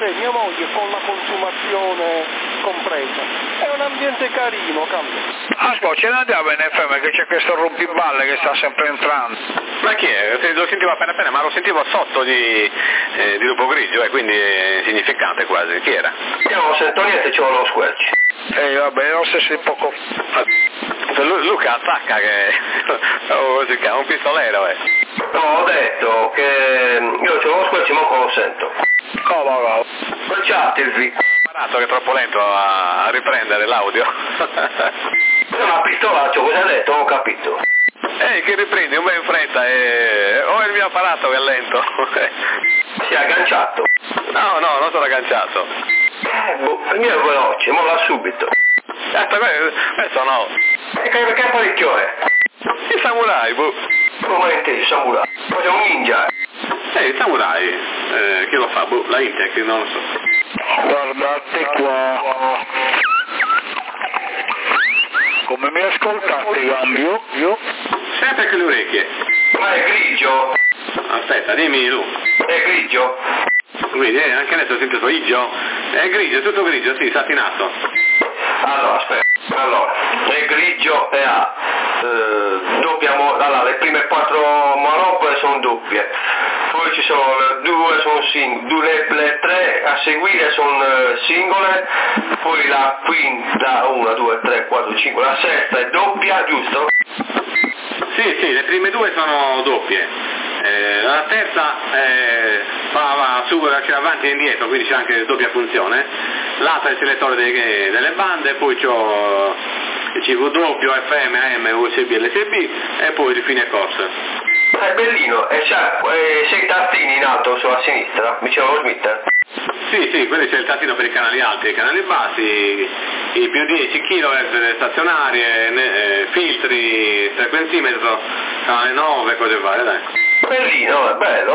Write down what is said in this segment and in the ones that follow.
mia moglie con la consumazione compresa. È un ambiente carino, cambia. Ascolta, ce ne andiamo in FM che c'è questo rompiballe che sta sempre entrando. Ma chi è? Lo sentivo appena appena, ma lo sentivo sotto di Lupo Grigio, quindi è insignificante quasi. Chi era? Io non sento niente, c'ho lo squelch. Vabbè, lo stesso un poco. Luca attacca che... oh, si chiama un pistolero, No, ho detto che io c'ho lo squelch, ma non lo sento. Cavolo. Squelciatevi. Imparato che è troppo lento a riprendere l'audio. Una pistolaccio, cosa ha detto? Non ho capito. Che riprendi un po' in fretta e... oh, è il mio apparato che è lento. Si è agganciato. No, non sono agganciato. Il mio è veloce, molla subito. Questo no. E che apparecchio è? Il samurai, boh. Come intendi, samurai? Cosa è un ninja? Il samurai. Chi lo fa? Boh, la Intec, non lo so. Guardate qua. Come mi ascoltate, Gambio? Io? Sempre con le orecchie. Ma è grigio? Aspetta, dimmi tu. È grigio? Vedi, anche adesso sento grigio. È grigio, tutto grigio, sì, satinato. Allora, aspetta. Allora, è grigio e ha allora, le prime 4 manopole sono doppie. Poi ci sono le 2 sono singole, le 3 a seguire sono singole, poi la quinta, 1, 2, 3, 4, 5, la sesta è doppia, giusto? Sì, le prime 2 sono doppie. La terza va su, c'è avanti e indietro, quindi c'è anche doppia funzione. L'altra è il selettore delle bande, poi c'ho il CW, FM, AM, USB, LSB e poi il fine corsa. È bellino, e c'ha 6 tastini in alto sulla sinistra, vicino allo Smith. Sì, quelli c'è il tastino per i canali alti e i canali bassi, i più 10 kHz stazionarie, filtri, frequenzimetro, canale 9, cose varie, dai. Bellino, è bello.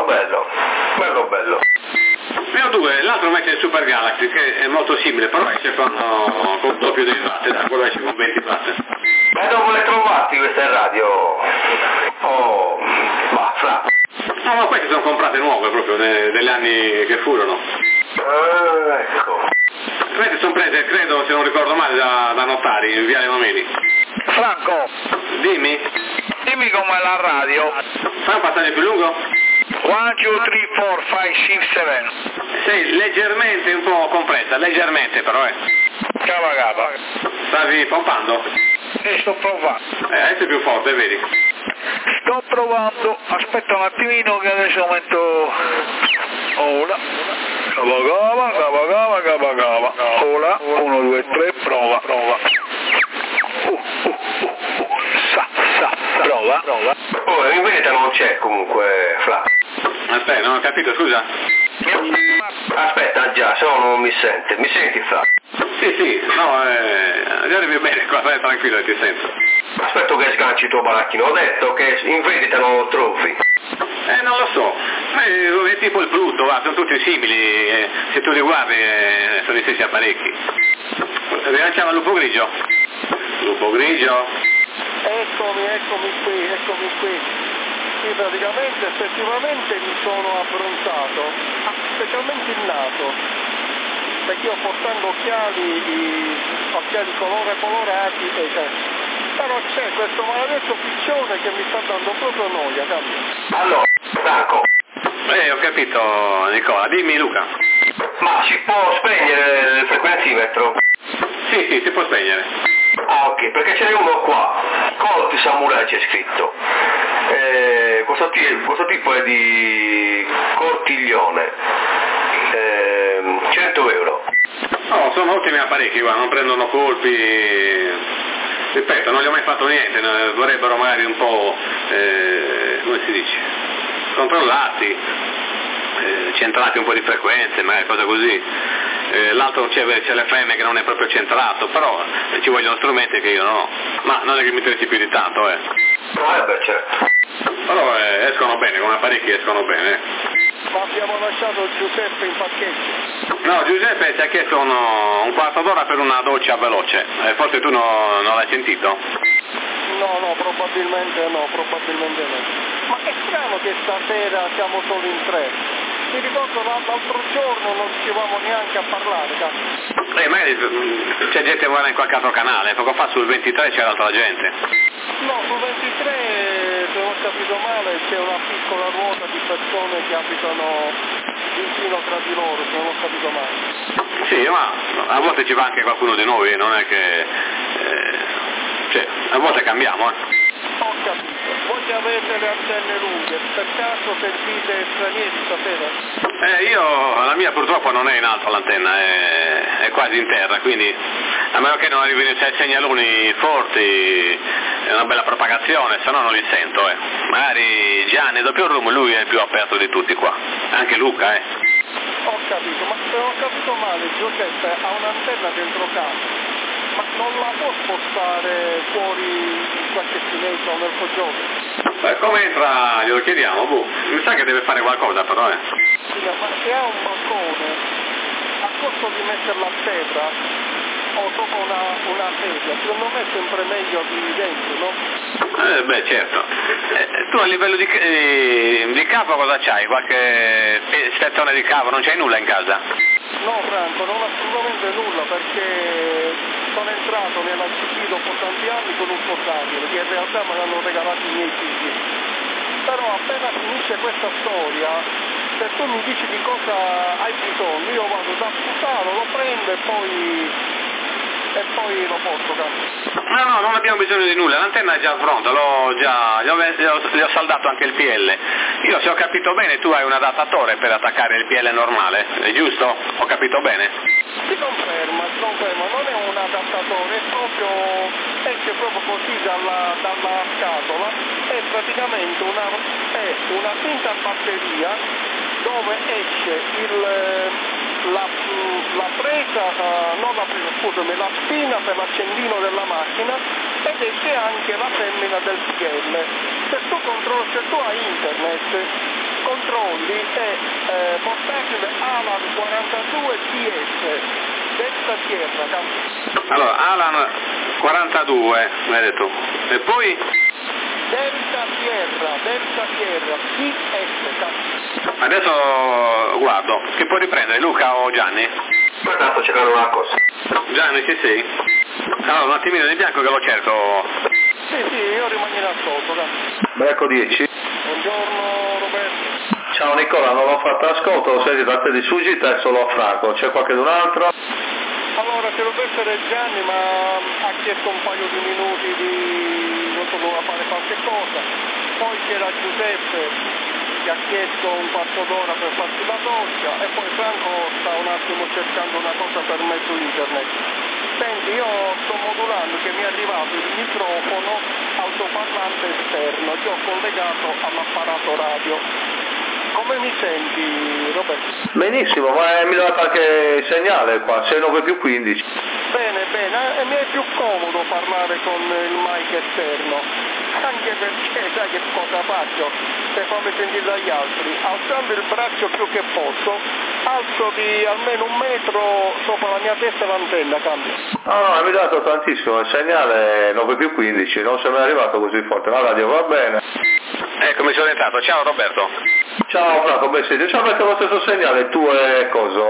Meno 2, l'altro invece è il Super Galaxy, che è molto simile, però esce con doppio dei watt, quello esce con 20 watt. Ma dove le trovati queste radio? Oh, fra. No, ma queste sono comprate nuove proprio, degli anni che furono. Ecco. Queste sono prese, credo, se non ricordo male, da notari, in Viale Mameli. Franco, Dimmi com'è la radio. Fai un passaggio più lungo? 1, 2, 3, 4, 5, 6, 7. Sei leggermente un po' compressa, leggermente però, Cava. Stavi pompando? Sto provando. Adesso è più forte, vedi? Sto provando, aspetta un attimino che adesso aumento. Ora. Cava. Ora, 1, 2, 3, prova. Prova. Oh, in verità non c'è comunque, fra. Aspetta, non ho capito, scusa. Aspetta già, se no non mi sente. Mi senti, fra? Sì, no, arrivi bene qua, stai tranquillo, ti sento. Aspetto che sganci il tuo baracchino, ho detto che in vendita non lo trovi. Non lo so, è tipo il Pluto, sono tutti simili, se tu li guardi sono gli stessi apparecchi. Rilanciamo il Lupo Grigio. Eccomi qui. Sì, praticamente, effettivamente mi sono abbronzato, specialmente il naso, perché io portando occhiali colorati, però c'è questo maledetto piccione che mi sta dando proprio noia, cambia. Allora, Franco. Ho capito, Nicola, dimmi Luca. Ma si può spegnere il frequenzimetro? Sì, si può spegnere. Ah, ok, perché ce n'è uno qua, Colt Samurai c'è scritto. Questo tipo è di Cortiglione. 100 euro. No, sono ottimi apparecchi, guarda, non prendono colpi. Ripeto, non gli ho mai fatto niente, vorrebbero magari un po', come si dice, controllati, centrati un po' di frequenze, magari cose così. L'altro c'è l'FM che non è proprio centrato, però ci vogliono strumenti che io non ho, ma non è che mi interessi più di tanto, Beh, certo. Però escono bene, come apparecchi escono bene. Ma abbiamo lasciato Giuseppe in parcheggio. No, Giuseppe ti ha chiesto un quarto d'ora per una doccia veloce, forse tu non l'hai sentito? No, probabilmente no. Ma è strano che stasera siamo solo in 3. mi ricordo l'altro giorno non riuscivamo neanche a parlare, magari c'è gente che vuole in qualche altro canale, poco fa sul 23 c'era altra gente. No, sul 23, se non ho capito male, c'è una piccola ruota di persone che abitano vicino tra di loro, se non ho capito male. Sì, ma a volte ci va anche qualcuno di noi, non è che... cioè, a volte cambiamo, Ho capito. Voi che avete le antenne lunghe, per caso sentite stranieri stasera? Io, la mia purtroppo non è in alto l'antenna, è quasi in terra, quindi a meno che non arrivino i segnaloni forti è una bella propagazione, se no non li sento. Magari Gianni, doppio room, lui è il più aperto di tutti qua, anche Luca. Ho capito, ma se ho capito male, Giuseppe ha un'antenna dentro casa. Ma non la può spostare fuori in qualche finestra o nel soggiorno? Come entra glielo chiediamo, mi sa che deve fare qualcosa però, Sì, ma se ha un balcone, a costo di metterla a terra o dopo una sedia, secondo me è sempre meglio di dentro, no? Certo. Tu a livello di cavo cosa c'hai? Qualche spezzone di cavo? Non c'hai nulla in casa? No Franco, non assolutamente nulla, perché sono entrato nella CP dopo tanti anni con un portatile che in realtà me l'hanno regalato i miei figli. Però appena finisce questa storia, se tu mi dici di cosa hai bisogno, io vado da Sputaro, lo prendo e poi lo porto, No, non abbiamo bisogno di nulla, l'antenna è già pronta, gli ho saldato anche il PL. Io, se ho capito bene, tu hai un adattatore per attaccare il PL normale, è giusto? Ho capito bene? Si conferma, non è un adattatore, esce proprio così dalla scatola, è praticamente una finta batteria dove esce la spina per l'accendino della macchina ed esce anche la femmina del PL. Se tu hai internet, controlli e portatile Alan 42 DS Delta Sierra. Allora, Alan 42, mi hai detto, e poi? Delta Sierra, DS. Adesso guardo, che puoi riprendere, Luca o Gianni? Guarda, sto cercando una cosa. Gianni, ci sei? Allora, un attimino di bianco che lo cerco. Sì, io rimango in ascolto, Breco 10. Buongiorno Roberto. Ciao Nicola, non ho fatto ascolto, sei da te di sfuggita e solo a Franco. C'è qualcun altro? Allora, se dovesse essere Gianni, ma ha chiesto un paio di minuti non so, doveva fare qualche cosa. Poi c'era Giuseppe che ha chiesto un quarto d'ora per farsi la doccia e poi Franco sta un attimo cercando una cosa per me su internet. Senti, io sto modulando che mi è arrivato il microfono altoparlante esterno che ho collegato all'apparato radio. Come mi senti, Roberto? Benissimo, ma mi dà anche segnale qua, 69 più 15. Bene, e mi è più comodo parlare con il mic esterno, anche perché sai che cosa faccio? Se fammi sentire dagli altri, alzando il braccio più che posso, alzo di almeno 1 metro sopra la mia testa l'antenna, cambio. No, mi ha dato tantissimo, il segnale 9 più 15, non se mi è arrivato così forte, la radio va bene. Ecco, mi sono entrato, ciao Roberto. Ciao Franco, ben siete, ciao, perché lo stesso segnale, tu e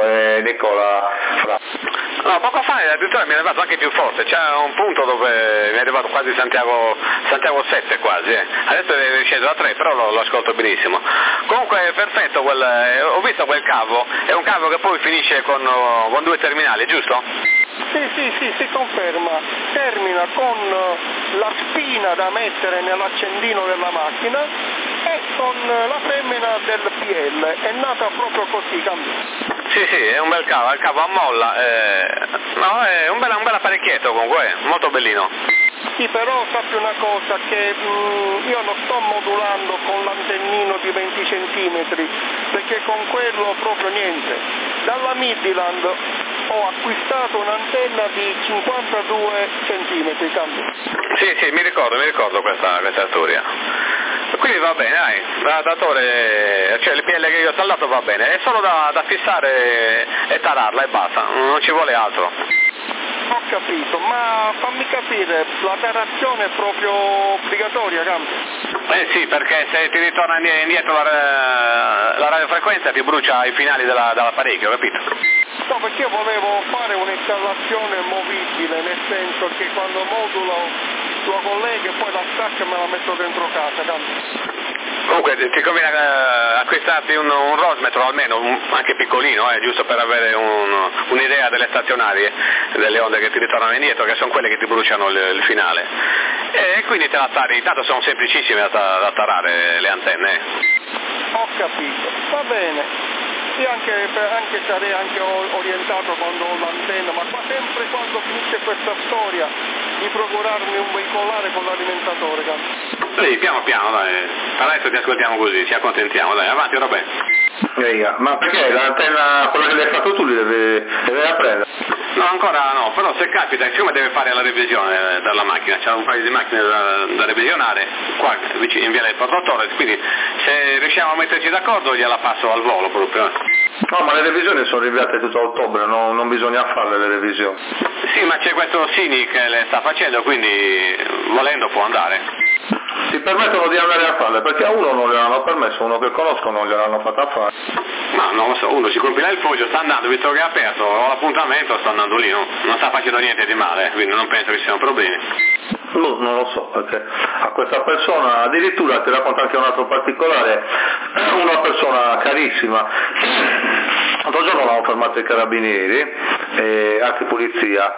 Nicola Franco. No, poco fa addirittura mi è arrivato anche più forte, c'è un punto dove mi è arrivato quasi Santiago 7 quasi, adesso è sceso a 3, però lo ascolto benissimo. Comunque è perfetto, ho visto quel cavo, è un cavo che poi finisce con 2 terminali, giusto? Sì, si conferma, termina con la spina da mettere nell'accendino della macchina e con la femmina del PL, è nata proprio così, cambio. Sì, è un bel cavo, il cavo a molla, no, è un bel apparecchietto comunque, molto bellino. Sì, però sappi una cosa, che io lo sto modulando con l'antennino di 20 centimetri, perché con quello proprio niente. Dalla Midland ho acquistato un'antenna di 52 centimetri, cambio. Sì, mi ricordo questa storia. Quindi va bene, dai, l'adattatore, cioè il PL che io ho saldato va bene, è solo da fissare e tararla e basta, non ci vuole altro. Ho capito, ma fammi capire, la tarazione è proprio obbligatoria, cambio? Sì, perché se ti ritorna indietro la radiofrequenza ti brucia i finali dell'apparecchio, capito? No, perché io volevo fare un'installazione movibile, nel senso che quando modulo lo collego e poi la stacco e me la metto dentro casa, capito? Comunque ti conviene acquistarti un Rosmetro almeno, anche piccolino, giusto per avere un'idea delle stazionarie, delle onde che ti ritornano indietro, che sono quelle che ti bruciano il finale. E quindi te la tari, tanto sono semplicissime da tarare le antenne. Ho capito, va bene. Sì, anche sarei anche orientato quando ho l'antenna, ma sempre quando finisce questa storia di procurarmi un veicolare con l'alimentatore, capito? Sì, piano piano, dai. Per adesso ti ascoltiamo così, ci accontentiamo, dai, avanti Roberto. Ma perché l'antenna, quella che l'hai fatto tu, li deve apprendere? No, ancora no, però se capita, siccome deve fare la revisione dalla macchina, c'è un paio di macchine da revisionare, qua vicino in via del Porto Torres, quindi se riusciamo a metterci d'accordo gliela passo al volo proprio. No, ma le revisioni sono rinviate tutto a ottobre, non bisogna farle le revisioni. Sì, ma c'è questo Sini che le sta facendo, quindi volendo può andare. Si permettono di andare a farle, perché a uno non gliel'hanno permesso, uno che conosco non gliel'hanno fatta fare. Ma non lo so, uno si compila il foglio, sta andando, visto che è aperto, ho l'appuntamento, sta andando lì, non sta facendo niente di male, quindi non penso che ci siano problemi. No, non lo so, perché a questa persona, addirittura ti racconto anche un altro particolare, una persona carissima, l'altro giorno l'hanno fermato i carabinieri, anche polizia,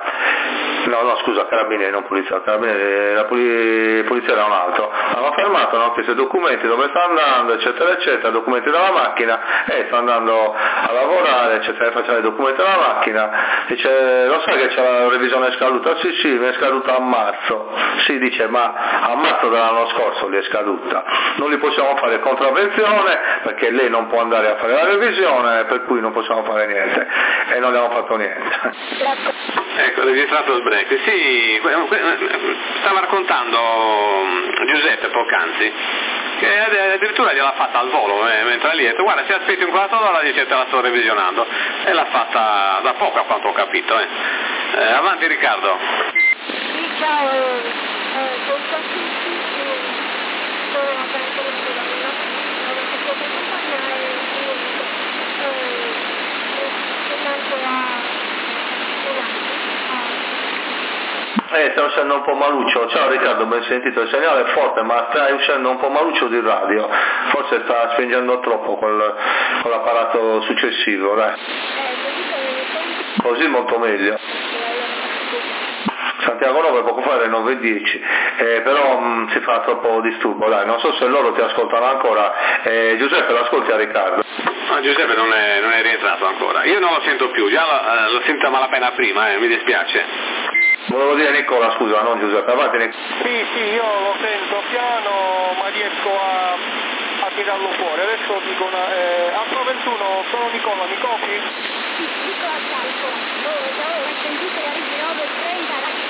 no scusa, carabinieri, non polizia, carabinieri, la polizia era un altro, l'hanno fermato, hanno chiesto i documenti, dove sta andando, eccetera eccetera, documenti della macchina, sta andando a lavorare, eccetera, facciamo i documenti della macchina, dice, lo sai che c'è la revisione scaduta? Sì, mi è scaduta a marzo. Sì, dice, ma a marzo dell'anno scorso gli è scaduta, non li possiamo fare contravvenzione perché lei non può andare a fare la revisione, per cui non possiamo fare niente, e non abbiamo fatto niente. Ecco, registrato il break. Sì, stava raccontando Giuseppe poc'anzi che addirittura gliel'ha fatta al volo, mentre lì ha detto, guarda, se aspetti un quarto d'ora, dice, te la sto revisionando, e l'ha fatta da poco a quanto ho capito. Avanti Riccardo. Ciao, contatto Sta uscendo un po' maluccio, ciao Riccardo, ben sentito, il segnale è forte ma stai uscendo un po' maluccio di radio, forse sta spingendo troppo con l'apparato successivo, dai. Così molto meglio. Santiago 9 poco fa alle 9:10, però si fa troppo disturbo, dai, non so se loro ti ascoltano ancora. Giuseppe, l'ascolti a Riccardo? No, Giuseppe non è rientrato ancora, io non lo sento più, già l'ho sentito a malapena prima, mi dispiace. Volevo dire Nicola, scusa, non Giuseppe, avanti Nicola. Sì, io lo sento piano, ma riesco a tirarlo fuori. Adesso dico Alfa 21, sono Nicola, mi copi? Nicola Salto, ho sentito la rete 9:30,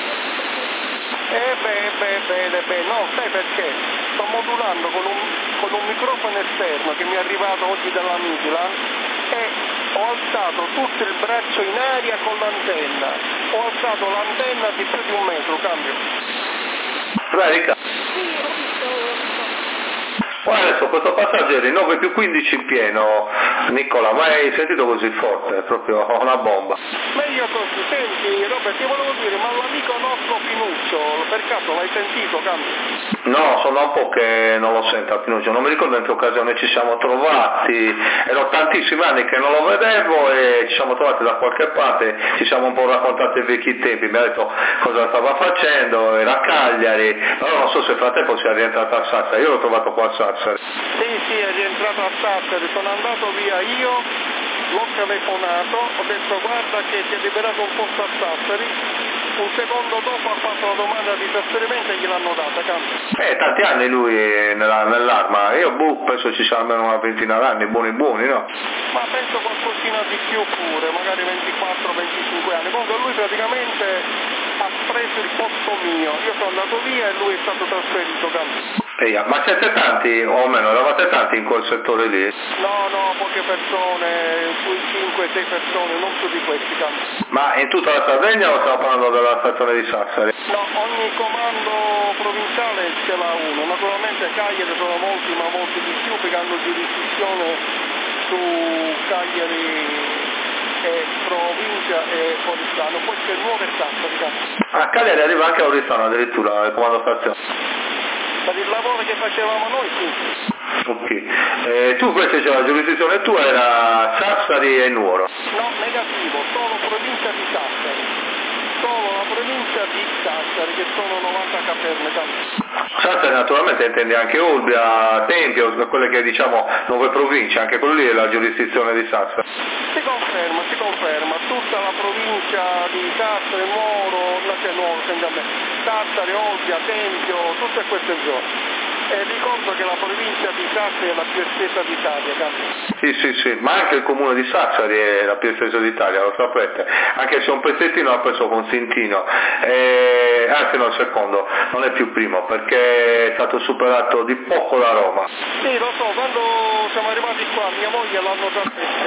Bene, no, sai perché? Sto modulando con un microfono esterno che mi è arrivato oggi dalla Midland e ho alzato tutto il braccio in aria con l'antenna, ho alzato l'antenna di più di 1 metro, cambio. Vai Riccardo. Sì, ho visto. Guarda, adesso questo passaggio eri 9+15 in pieno, Nicola, ma hai sentito così forte, è proprio una bomba. Meglio così, senti Robert, ti volevo dire, ma l'amico nostro Pinuccio, per caso l'hai sentito, cambio? No, sono un po' che non lo sento Pinuccio, non mi ricordo in che occasione ci siamo trovati, erano tantissimi anni che non lo vedevo e ci siamo trovati da qualche parte, ci siamo un po' raccontati i vecchi tempi, mi ha detto cosa stava facendo, era a Cagliari, allora non so se fra tempo sia rientrato a Sassari, io l'ho trovato qua a Sassari. Sì, è rientrato a Sassari, sono andato via io, l'ho telefonato, ho detto guarda che ti è liberato un posto a Sassari, un secondo dopo ha fatto la domanda di trasferimento e gliel'hanno data, cambio. Tanti anni lui nell'arma, io penso ci sia almeno una ventina d'anni, buoni, no? Ma penso qualcosina di più pure, magari 24-25 anni, comunque lui praticamente ha preso il posto mio, io sono andato via e lui è stato trasferito, cambio. Ma siete tanti, o meno, eravate tanti in quel settore lì? No, poche persone, sui 5-6 persone, non più di questi campi. Ma in tutta la Sardegna o stiamo parlando della stazione di Sassari? No, ogni comando provinciale ce l'ha uno, naturalmente Cagliari sono molti, ma molti di più, perché hanno giurisdizione su Cagliari e provincia e Oristano, poi c'è Nuovo e Sassari. A Cagliari arriva anche a Oristano addirittura, il comando stazione. Per il lavoro che facevamo noi, sì. Ok, tu invece c'è la giurisdizione tua, era Sassari e Nuoro? No, negativo, solo provincia di Sassari. Solo la provincia di Sassari, che sono 90 caperne. Sassari naturalmente intendi anche Olbia, Tempio, quelle che diciamo nuove province, anche quello lì è la giurisdizione di Sassari. Si conferma, tutta la provincia di Sassari, Sassari, Olbia, Tempio, tutte queste zone. E ricordo che la provincia di Sassari è la più estesa d'Italia. Sì, ma anche il comune di Sassari è la più estesa d'Italia, lo sapete, anche se un pezzettino ha preso Consentino, anzi no, il secondo, non è più primo, perché è stato superato di poco da Roma. Sì, lo so, quando siamo arrivati qua, mia moglie l'hanno già detto,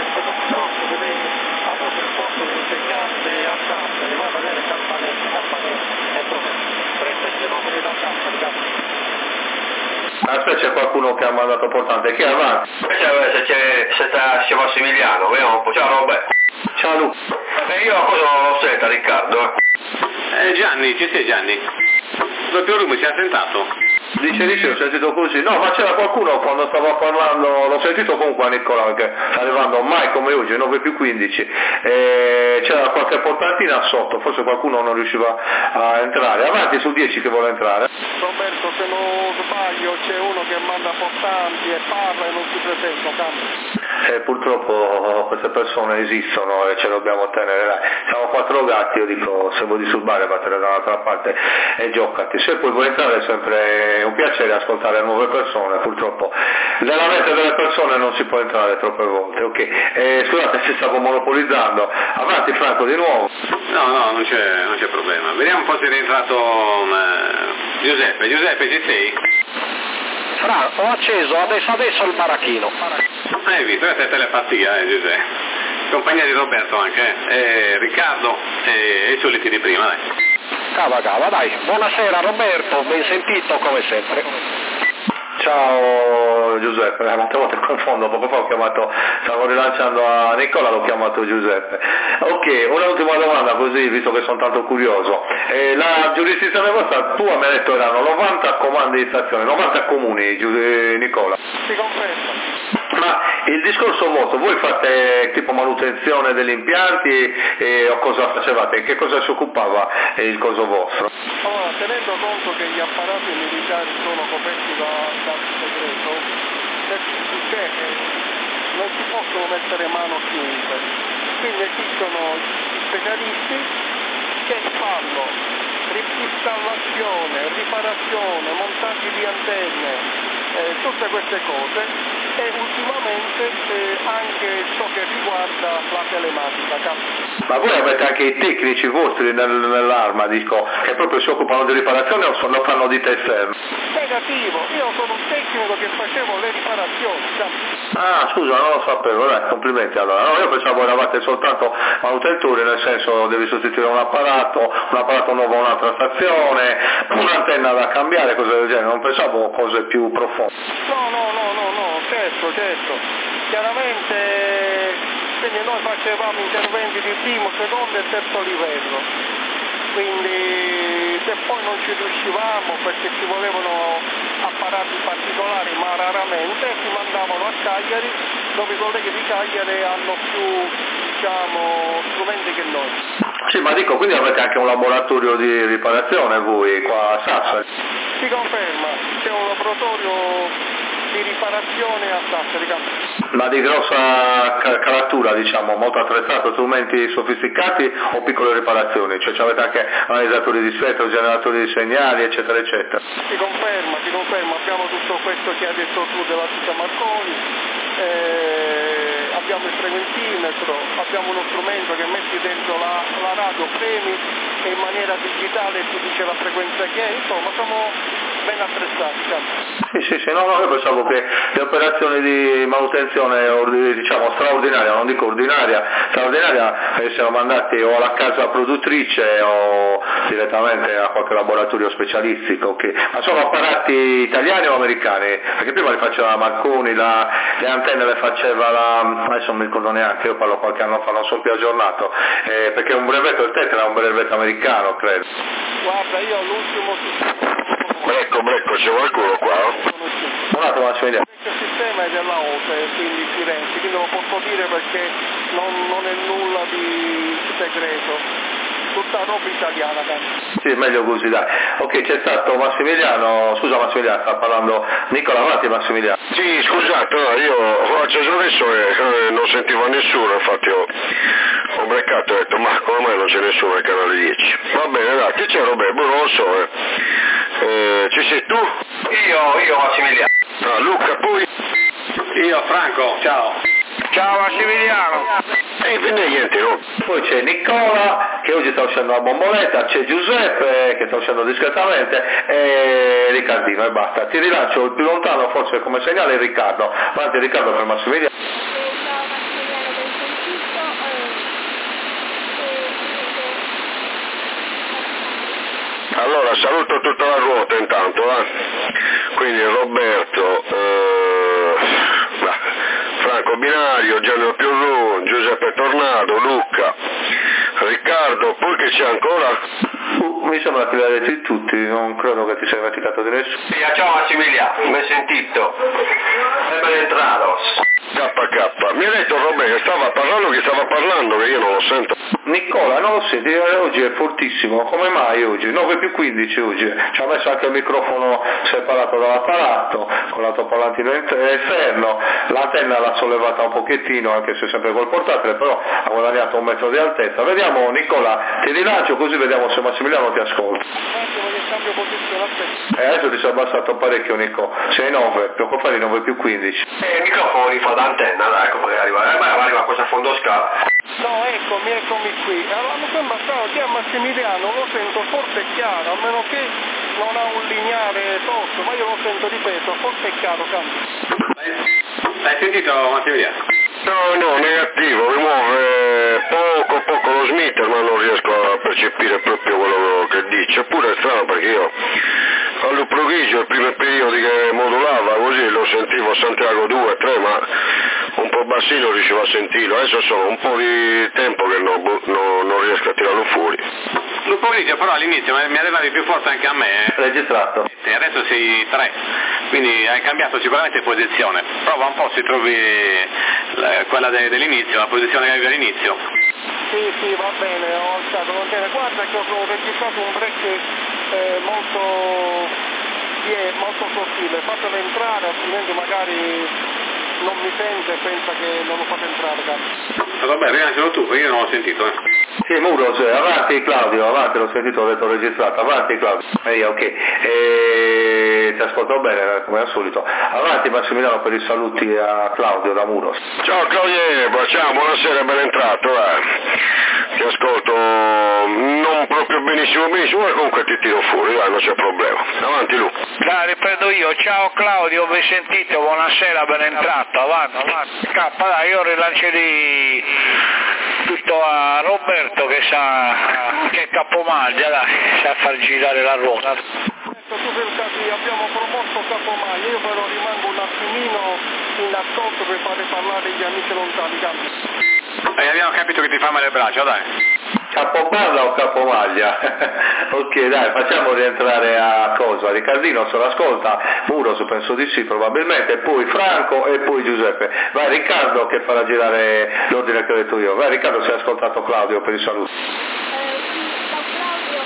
ha avuto il posto di insegnante a Sassari, va a vedere Campanetti, e proprio 30 km da Sassari. Aspetta, c'è qualcuno che ha mandato portante, chi è avanti? Se c'è Massimiliano, vediamo un po'. Ciao Roberto. Ciao Luca. Io cosa non lo sento Riccardo. Gianni, ci sei Gianni? Doppio Rumi, si è assentato? Dice, ho sentito così. No, ma c'era qualcuno quando stava parlando, l'ho sentito comunque a Nicola che sta arrivando mai come oggi, 9 più 15. C'era qualche portantina sotto, forse qualcuno non riusciva a entrare. Avanti su 10 che vuole entrare. Roberto, se non sbaglio c'è uno che manda portanti e parla e non si presenta, purtroppo queste persone esistono e ce le dobbiamo tenere là. Siamo 4 gatti, io dico se vuoi disturbare vattene dall'altra parte e giocati. Se poi vuoi entrare è sempre un piacere ascoltare nuove persone, purtroppo nella mente delle persone non si può entrare troppe volte. Ok, scusate se stavo monopolizzando, avanti Franco di nuovo. No, non c'è problema. Vediamo un po' se è rientrato Giuseppe, ci sei? Ho acceso adesso il baracchino. Hai visto, questa è telepatia, Giuseppe. Compagnia di Roberto anche, Riccardo e i soliti di prima, dai. Cava, dai. Buonasera Roberto, ben sentito come sempre. Ciao Giuseppe, molte volte confondo, poco fa ho chiamato, stavo rilanciando a Nicola, l'ho chiamato Giuseppe. Ok, un'ultima domanda così, visto che sono tanto curioso. La giurisdizione vostra, tu mi hai detto erano 90 comandi di stazione, 90 comuni, Nicola. Si conferma. Ma il discorso vostro, voi fate tipo manutenzione degli impianti o cosa facevate? In che cosa si occupava il coso vostro? Allora, tenendo conto che gli apparati militari sono coperti da segreto, non si possono mettere mano a chiunque, quindi esistono gli specialisti che fanno installazione, riparazione, montaggio di antenne, tutte queste cose e ultimamente anche ciò che riguarda la telematica. Ma voi avete anche i tecnici vostri nell'arma, dico, che proprio si occupano di riparazione o lo fanno di te esterno? Negativo, io sono un tecnico che facevo le riparazioni. Ah, scusa, non lo sapevo, dai, complimenti allora. No, io pensavo eravate soltanto manutentori, nel senso devi sostituire un apparato nuovo a un'altra stazione, un'antenna da cambiare, cose del genere, non pensavo cose più profonde. No, certo. Chiaramente, quindi noi facevamo interventi di primo, secondo e terzo livello. Quindi se poi non ci riuscivamo perché ci volevano apparati particolari, ma raramente, si mandavano a Cagliari, dove i colleghi di Cagliari hanno più, strumenti che noi. Sì, ma dico, quindi avete anche un laboratorio di riparazione voi qua a Sassari? Si conferma, c'è un laboratorio di riparazione a Sassari. Ma di grossa caratura, diciamo, molto attrezzato, strumenti sofisticati o piccole riparazioni? Cioè avete anche analizzatori di spettro, generatori di segnali, eccetera, eccetera? Si conferma, abbiamo tutto questo che hai detto tu della tuta Marconi, abbiamo il frequentimetro, abbiamo uno strumento che metti dentro la radio, premi e in maniera digitale ti dice la frequenza che è, insomma ben attrezzati. Sì, no, io pensavo che le operazioni di manutenzione, diciamo, straordinaria, non dico ordinaria, straordinaria, siano mandati o alla casa produttrice o direttamente a qualche laboratorio specialistico. Ma sono apparati italiani o americani? Perché prima li faceva la Marconi, le antenne le faceva adesso non mi ricordo neanche, io parlo qualche anno fa, non sono più aggiornato, perché un brevetto del Tetra è un brevetto americano, credo. Guarda, io l'ultimo... Brecco, c'è qualcuno qua? Un attimo, Massimiliano. Il sistema è della OSE, quindi Firenze, quindi lo posso dire perché non è nulla di segreto. Tutta roba italiana, Sì, meglio così, dai. Ok, c'è stato Massimiliano, scusa Massimiliano, sta parlando Nicola, avanti Massimiliano. Sì, scusate, no, io ho acceso adesso e non sentivo nessuno, infatti ho breccato e ho detto, ma come mai non c'è nessuno al canale 10? Va bene, dai, chi c'è Roberto? Non lo so, ci sei tu? Io Massimiliano. Ah, Luca, poi? Io Franco, ciao. Ciao Massimiliano. Quindi niente, no? Poi c'è Nicola, che oggi sta uscendo la bomboletta, c'è Giuseppe, che sta uscendo discretamente, e Riccardino, e basta. Ti rilancio il più lontano, forse come segnale, Riccardo. Avanti Riccardo per Massimiliano. Ciao Massimiliano, ben sentito. Allora, saluto tutta la ruota intanto, quindi Roberto, Franco Binario, Gianni Piorrun, Giuseppe Tornado, Luca, Riccardo, poi che c'è ancora? Mi sembra che li hai detti tutti, non credo che ti sia dimenticato di nessuno. Ciao Massimiliano, mi hai sentito? È ben entrato. KK, mi ha detto Roberto che stava parlando, che stava parlando, che io non lo sento. Nicola, non lo senti, oggi è fortissimo, come mai oggi? 9 più 15 oggi, ci ha messo anche il microfono separato dall'apparato, con l'altoparlantino esterno, l'antenna l'ha sollevata un pochettino, anche se sempre col portatile, però ha guadagnato 1 metro di altezza. Vediamo Nicola, ti rilancio così vediamo se Massimiliano ti ascolta. Adesso ti sei abbassato parecchio Nico, sei 9, poco fa di 9 più 15. Il microfono li fa da antenna, dai, ecco che arriva questa fondo scala. No, eccomi qui. Allora mi sembra strano che a Massimiliano lo sento forse chiaro, a meno che non ha un lineare tosto, ma io lo sento, ripeto, forse chiaro, cambio. L'hai sentito Massimiliano? No, negativo, mi muove poco lo smitter, ma non riesco a percepire proprio quello che dice. Eppure è strano perché io all'Uprogigio, il primo periodo che modulava così, lo sentivo a Santiago 2, 3, ma un po' bassino riuscivo a sentirlo. Adesso sono un po' di tempo che non riesco a tirarlo fuori. L'Uprogigio però all'inizio mi arrivavi più forte anche a me. Registrato. E adesso sei 3, quindi hai cambiato sicuramente posizione. Prova un po' se trovi quella dell'inizio, la posizione che avevi all'inizio. Sì, va bene, ho alzato, va bene. Guarda che ho registrato un break molto sottile, fatelo entrare, altrimenti magari non mi sente e pensa che non lo fate entrare, cazzo. Vabbè, rilancialo tu, perché io non l'ho sentito. Sì, Muros, avanti Claudio, avanti, l'ho sentito, ho detto registrato, avanti Claudio. Ok, ti ascolto bene come al solito. Avanti Massimiliano per i saluti a Claudio da Muros. Ciao Claudio, ciao, buonasera, ben entrato. Ti ascolto non proprio benissimo, ma comunque ti tiro fuori, non c'è problema. Avanti Lu. Dai, riprendo io. Ciao Claudio, vi sentite? Buonasera, ben entrato. Avanti. K, dai, io rilancerei tutto a Roberto che è Capomaglia, dai, sa far girare la ruota. Tu per caso abbiamo promosso Capomaglia, io però rimango un attimino in ascolto per fare parlare gli amici lontani, cambio. Abbiamo capito che ti fa male il braccio, dai. Capopalla o capomaglia? Ok, dai, facciamo rientrare a cosa? Riccardino se l'ascolta, Muros penso di sì probabilmente, poi Franco e poi Giuseppe. Vai Riccardo che farà girare l'ordine che ho detto io. Vai Riccardo, se hai ascoltato Claudio per i saluti. Ciao Claudio,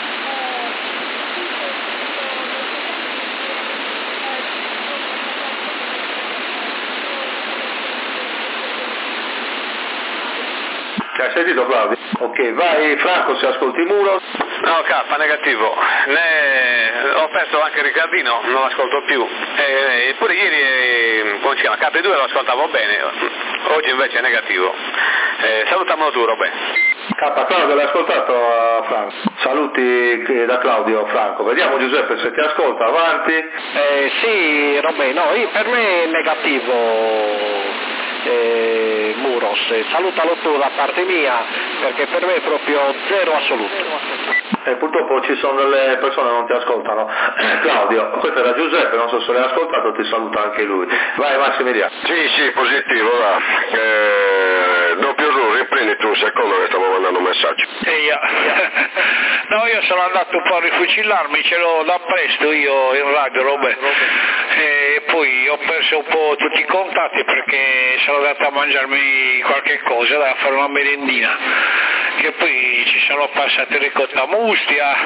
Ti hai sentito Claudio? Ok, vai Franco se ascolti Muros. No, K, negativo. Ho perso anche Riccardino, non lo ascolto più. Eppure ieri, come si chiama, K2 lo ascoltavo bene, oggi invece è negativo. Salutamelo tu, Robè. Claudio, l'hai ascoltato Franco? Saluti da Claudio Franco. Vediamo Giuseppe se ti ascolta, avanti. Sì, Robè, no, per me è negativo Muros, salutalo tu da parte mia, perché per me è proprio zero assoluto. Purtroppo ci sono delle persone che non ti ascoltano. Claudio, questo era Giuseppe, non so se l'hai ascoltato, ti saluta anche lui. Vai Massimiliano. Sì, positivo, va. Doppio Ru, riprendi tu un secondo che stavo mandando un messaggio. No, io sono andato un po' a rifucillarmi, ce l'ho da presto io in radio, Roberto. E poi ho perso un po' tutti i contatti perché sono andato a mangiarmi qualche cosa, da fare una merendina. Che poi ci sono passati ricotta mustia,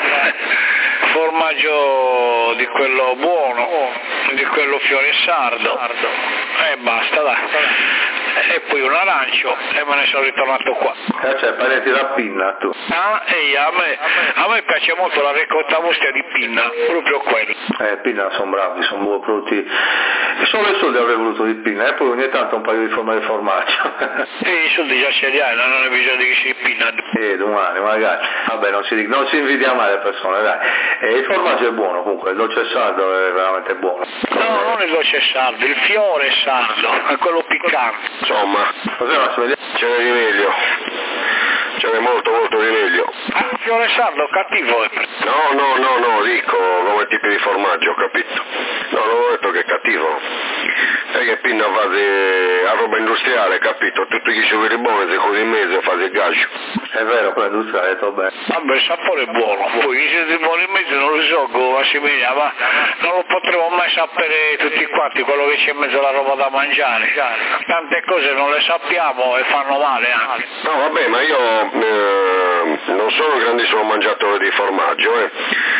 formaggio di quello buono, di quello fiore sardo, e basta dai. E poi un arancio e me ne sono ritornato qua. Cioè parenti da Pinna tu? A me piace molto la ricotta mustia di Pinna, proprio quello. Pinna sono bravi, sono buoni prodotti. Solo i soldi avrei voluto di Pinna e poi ogni tanto un paio di forme di formaggio. I soldi già ce li hai, non hai bisogno di che si Pinna. Domani magari. Vabbè, non si invidia mai le persone, dai. Il formaggio è buono comunque, il dolce sardo è veramente buono. No, non il dolce sardo, il fiore sardo, è quello piccante. Insomma, cos'è Massimiliano? Ce n'è di meglio. Ce n'è molto di meglio. Fiore sardo cattivo è. No, dico come tipi di formaggio, capito? No, non ho detto che è cattivo. È che Pinna fa a roba industriale, capito? Tutti gli sughi buoni, se così in mezzo fa il gaggio. È vero, quella industriale è detto bene. Vabbè, il sapore è buono. Poi gli sughi buoni in mezzo non lo so, Massimiliano, ma non lo potremo mai sapere tutti quanti quello che c'è in mezzo alla roba da mangiare. Tante cose non le sappiamo e fanno male anche. No, vabbè, ma io non sono un grandissimo mangiatore di formaggio,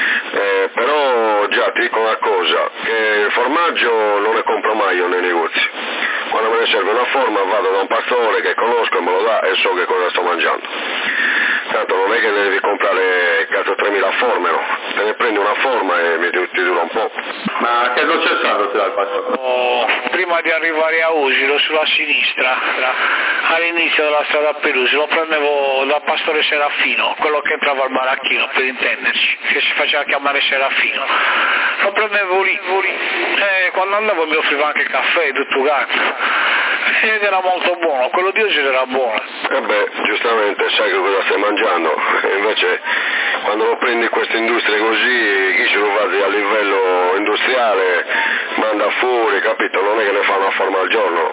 però già ti dico una cosa, che il formaggio non ne compro mai io nei negozi. Quando me ne serve una forma vado da un pastore che conosco e me lo dà e so che cosa sto mangiando. Tanto non è che ne devi comprare 3.000 forme, no? Te ne prendi una forma e ti dura un po'. Ma che dolce sardo ti dà il pastore? Prima di arrivare a Usilo, sulla sinistra, all'inizio della strada a Pelusi, lo prendevo dal pastore Serafino, quello che entrava al baracchino, per intenderci, che si faceva chiamare Serafino. Lo prendevo lì, e quando andavo mi offriva anche il caffè, tutto gatto. Ed era molto buono, quello di oggi era buono. Giustamente sai che cosa stai mangiando, e invece quando lo prendi queste industrie così, chi ce lo fa a livello industriale manda fuori, capito? Non è che ne fa una forma al giorno.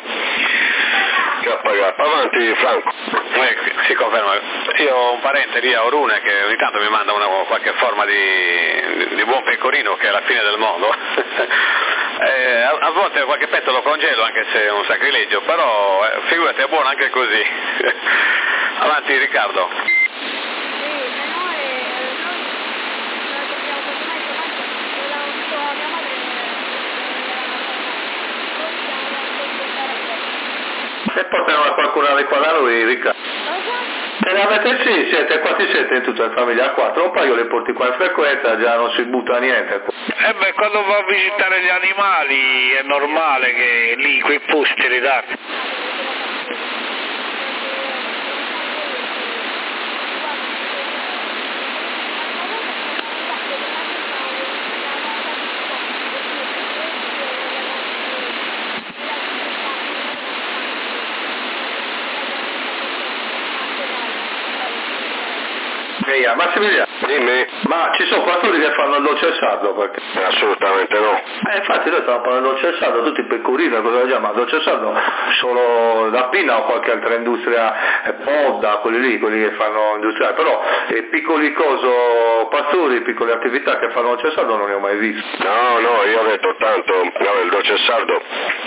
Avanti Franco. Si conferma. Io ho un parente lì a Orune che ogni tanto mi manda qualche forma di buon pecorino che è la fine del mondo. A volte qualche pezzo lo congelo anche se è un sacrilegio, però figurati è buono anche così. Avanti Riccardo. E portano qualcuno di qua da lui, Riccardo. Se ne avete sì, siete quasi siete in tutta la famiglia a 4, un paio li porti qua in frequenza, già non si butta niente. Quando va a visitare gli animali è normale che lì quei posti li dà. Massimiliano, dimmi. Ma ci sono pastori che fanno il dolce sardo? Perché? Assolutamente no. Infatti noi stiamo parlando del dolce sardo, tutti pecorino, cosa del genere, ma il dolce sardo solo da Pinna o qualche altra industria, Podda, quelli che fanno industriale, però piccoli pastori, piccole attività che fanno il dolce sardo non ne ho mai visto. No, io ho detto tanto, il dolce sardo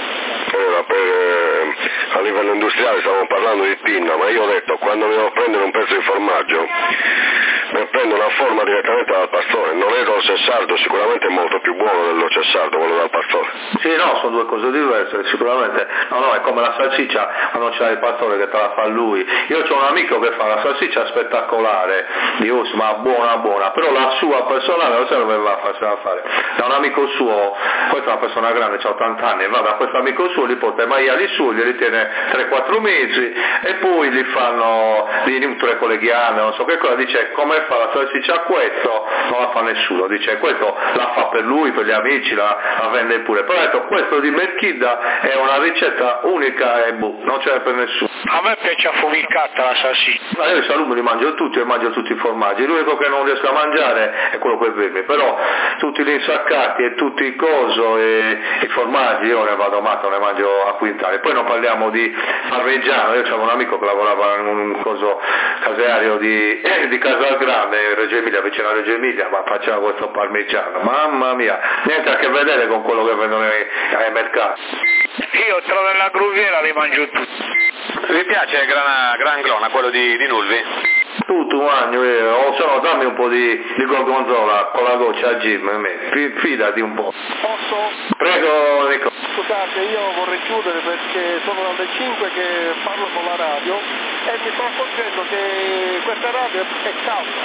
a livello industriale stiamo parlando di Pinna, ma io ho detto quando devo prendere un pezzo di formaggio ne prendo una forma direttamente dal pastore, non è dolce sardo, sicuramente è molto più buono del dolce sardo, quello dal pastore. Sì, no, sono due cose diverse, sicuramente. No, è come la salsiccia, ma non c'è il pastore che te la fa lui. Io ho un amico che fa la salsiccia spettacolare, ma buona, però la sua personale non so dove va a farsela fare. Da un amico suo, questa è una persona grande, ha 80 anni, va da questo amico suo, li porta i maiali su, glieli tiene 3-4 mesi e poi li fanno, li nutre con le ghiande, non so che cosa, dice come fa la salsiccia a questo, non la fa nessuno, dice questo la fa per lui, per gli amici, la vende pure, però ha detto questo di Melchida è una ricetta unica e non c'è per nessuno. A me piace affumicata la salsiccia. Ma io i salumi li mangio tutti e mangio tutti i formaggi, l'unico che non riesco a mangiare è quello con i vermi, però tutti gli insaccati e tutti i coso e i formaggi io ne vado matto, ne mangio a quintali. Poi non parliamo di parmigiano, io avevo un amico che lavorava in un coso caseario di Casalgrande, Reggio Emilia, vicino a Reggio Emilia, ma faceva questo parmigiano, mamma mia, niente a che vedere con quello che vendono ai mercati. Io trovo nella gruviera li mangio tutti. Vi piace Gran Glona, quello di Nulvi? Tutto un anno, o se no dammi un po' di gorgonzola con la goccia a Jim, fidati un po'. Posso? Prego Nico. Scusate, io vorrei chiudere perché sono dalle 5 che parlo con la radio e mi sto accorgendo che questa radio è calda,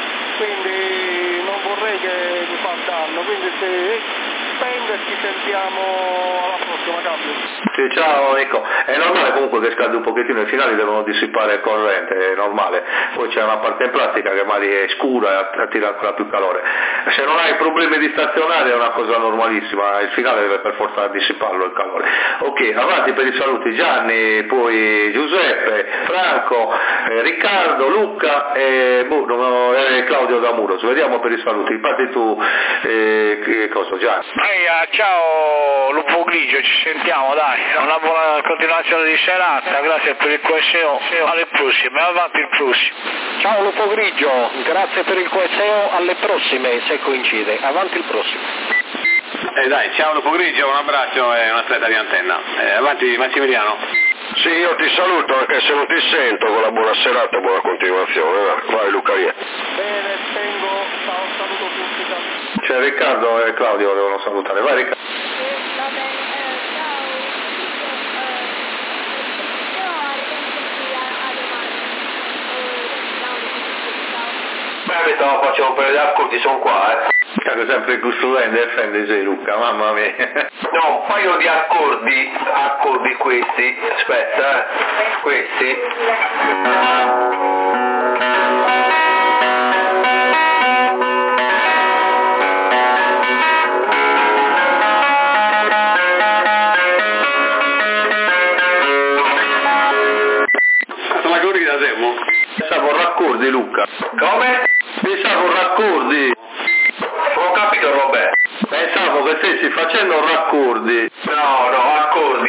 quindi non vorrei che mi fa danno, quindi se spende ci sentiamo alla prossima, cambio. Sì, ciao Nico, è normale comunque che scaldi un pochettino, i finali devono dissipare il corrente, è normale, poi c'è una parte in plastica che magari è scura e attira ancora più calore. Se non hai problemi di stazionare è una cosa normalissima, il finale deve per forza dissiparlo il calore. Ok, avanti per i saluti Gianni, poi Giuseppe, Franco, Riccardo, Luca e Claudio da Muros. Vediamo per i saluti, parti tu, che cosa Gianni? Ciao Lupo Grigio, ci sentiamo dai, una buona continuazione di serata, grazie per il QSO, alle prossime, avanti il prossimo. Ciao Lupo Grigio, grazie per il QSO, alle prossime se coincide, avanti il prossimo. Dai, ciao Lupo Grigio, un abbraccio e una stretta di antenna. Avanti Massimiliano. Sì, io ti saluto anche se non ti sento, con la buona serata e buona continuazione. Vai Luca via. Bene, tengo, ciao, saluto tutti. C'è Riccardo e Claudio devono salutare, vai Riccardo. Va bene, ciao. Mi stavo facendo un paio di accordi, sono qua, C'è sempre il gusto e offende sei Luca, mamma mia. No, un paio di accordi questi, aspetta, questi. La corrida Semo? Pensavo raccordi Luca. Come? Pensavo raccordi. Non ho capito Roberto. Pensavo che stessi facendo raccordi. No, accordi.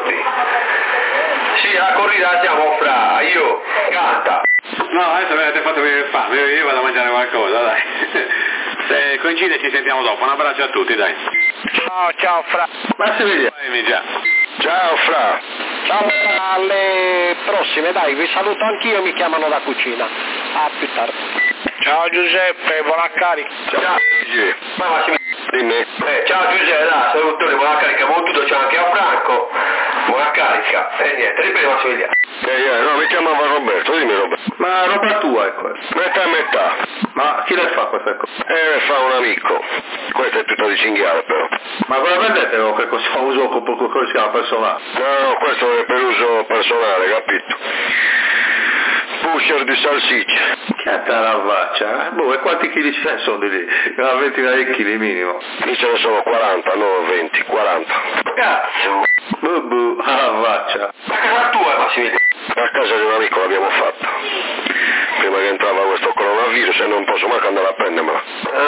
Sì, la corrida siamo fra, io, canta. No, adesso avete fatto venire fame, io vado a mangiare qualcosa, dai. Se coincide ci sentiamo dopo, un abbraccio a tutti, dai. Ciao Fra. Massimiliano. Ciao Fra. Ciao, alle prossime, dai, vi saluto anch'io, mi chiamano da cucina. A più tardi. Ciao Giuseppe, buona carica. Ciao. Dimmi. Ciao Giuseppe, salutone, buona carica, molto c'è anche a Franco. Buona carica. E niente, ripeti Massimiliano. No, mi chiamava Roberto, dimmi Roberto. Ma roba tua è questa. Metà e metà. Ma chi le fa queste cose? Fa un amico. Questa è tutta di cinghiale però. Ma come vedete che cosa uso come si chiama personale? No, questo è per uso personale, capito? Pusher di salsiccia. Che taravaccia, e quanti chili ce ne sono di lì? Una ventina di chili minimo. Lì ce ne sono 40, non 20, 40. Cazzo. Taravaccia. Ma casa tua Massimiliano? A casa di un amico l'abbiamo fatta. Prima che entrava questo coronavirus e non posso manco andare a prendermela.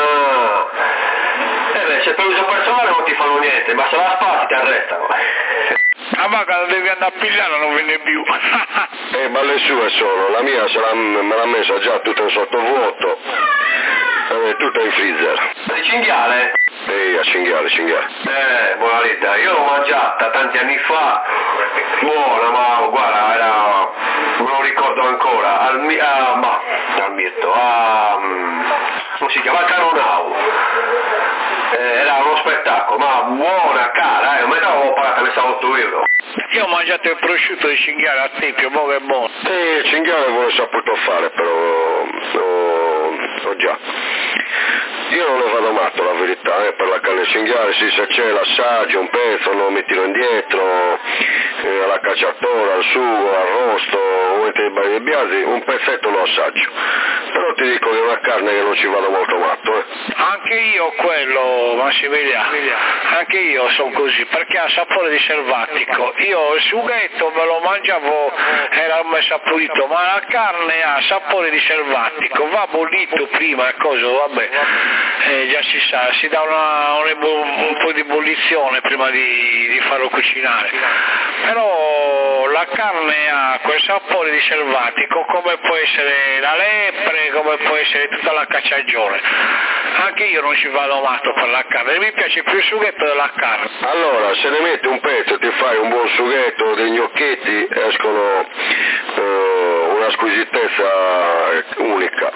Se per uso personale non ti fanno niente, ma se la spasi ti arrestano. Ma quando devi andare a pigliare non viene più. Ma le sue sono, la mia me l'ha messa già tutta in sottovuoto, tutta in freezer. Di cinghiale? A cinghiale. Buona vita, io l'ho mangiata tanti anni fa, buona, ma guarda, era me lo ricordo ancora, al Mirto, come si chiama? Canonau. Era uno spettacolo, ma buona, cara, a metà avevo pagato questa 8 euro. Io ho mangiato il prosciutto di cinghiale a Tempio, mo che è buono. Sì, cinghiale non l'ho saputo fare, però ho già. Io non ne vado matto, la verità, per la carne cinghiale, sì, se c'è l'assaggio, un pezzo, non mi tiro indietro, alla cacciatora, al sugo, arrosto, i biasi, un pezzetto lo assaggio. Però ti dico che è una carne che non ci vado molto matto. Anche io quello, Massimiliano, anche io sono così, perché ha sapore di selvatico. Io il sughetto me lo mangiavo, era messo pulito, ma la carne ha sapore di selvatico, va bollito prima e cosa, vabbè, già si sa, si dà un po' di bollizione prima di farlo cucinare. Però la carne ha quel sapore di selvatico, come può essere la lepre, come può essere tutta la cacciagione. Anche io non ci vado matto per la carne, mi piace più il sughetto della carne. Allora, se ne metti un pezzo, ti fai un buon sughetto, dei gnocchetti, escono una squisitezza unica.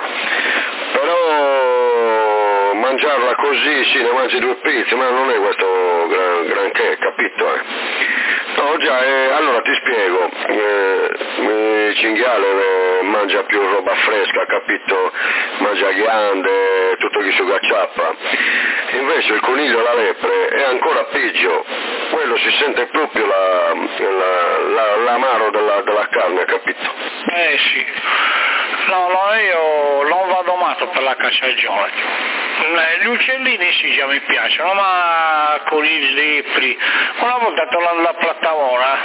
Però mangiarla così, sì, ne mangi 2 pizze, ma non è questo granché, capito? No, già, allora ti spiego, il cinghiale mangia più roba fresca, capito? Mangia ghiande, tutto che sucacciappa. Invece il coniglio, la lepre, è ancora peggio, quello si sente proprio l'amaro della carne, capito? Sì, no, io non vado matto per la cacciagione. Gli uccellini sì, già mi piacciono, ma conigli, lepri. Una volta tornando da Plattamona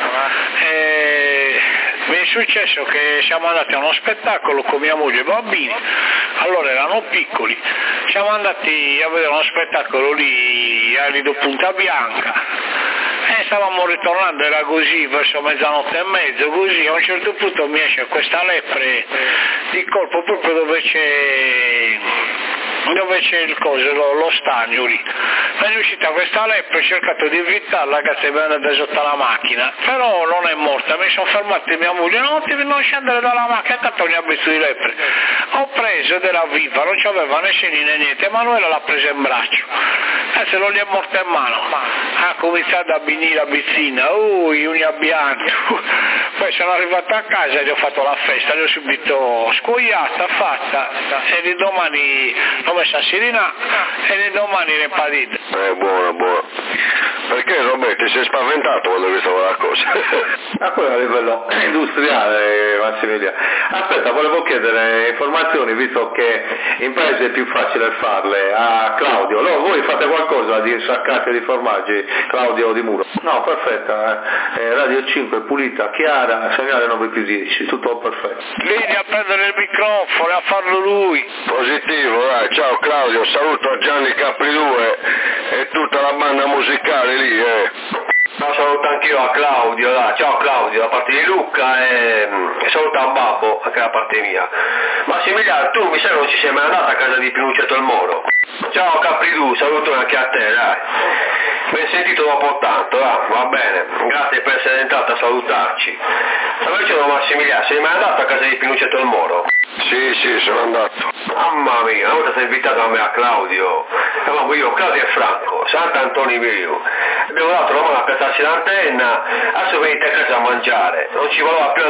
mi è successo che siamo andati a uno spettacolo con mia moglie e i bambini, allora erano piccoli, siamo andati a vedere uno spettacolo lì a Lido Punta Bianca e stavamo ritornando, era così verso mezzanotte e mezzo, così a un certo punto mi esce questa lepre di colpo proprio dove c'è il coso, lo stagno lì. Mi è uscita questa lepre, ho cercato di evitarla, che si è andata sotto la macchina, però non è morta, mi sono fermato e mia moglie, non scendere dalla macchina, tanto ne ha visto di lepre. Ho preso ed era viva, non c'aveva né seni né niente, Emanuela l'ha presa in braccio, se non gli è morta in mano, ha cominciato a venire la bizzina, io abbianto, poi sono arrivato a casa e gli ho fatto la festa, gli ho subito scoiata, fatta, e di domani l'ho messa a Sirina e di domani rimpedita. Buona. Perché Roberto, ti sei spaventato quando hai visto quella cosa? Ma quello a livello industriale, Massimiliano. Aspetta, volevo chiedere informazioni, visto che in paese è più facile farle, a Claudio. No, voi fate qualcosa di insaccati di formaggi, Claudio Di Muro? No, perfetta, Radio 5 pulita, chiara, segnale 9 più 10, tutto perfetto. Vieni a prendere il microfono e a farlo lui. Positivo, dai, ciao Claudio, saluto a Gianni Capri 2 e tutta la banda musicale lì, No, saluto anch'io a Claudio, là. Ciao Claudio, da parte di Luca e saluto a Babbo, anche da parte mia. Massimiliano, tu mi sa che non ci sei mai andato a casa di Pinuccetto il Moro? Ciao Capridù, saluto anche a te, dai. Ben sentito dopo tanto, va bene, grazie per essere entrato a salutarci. Invece Massimiliano, sei mai andato a casa di Pinuccetto il Moro? Sì, sono andato. Mamma mia, una volta sei invitato a me a Claudio, eravamo io, Claudio e Franco, Sant'Antonio mio. Abbiamo dato la mano a piazzarsi l'antenna, adesso venite a casa a mangiare, non ci voleva più,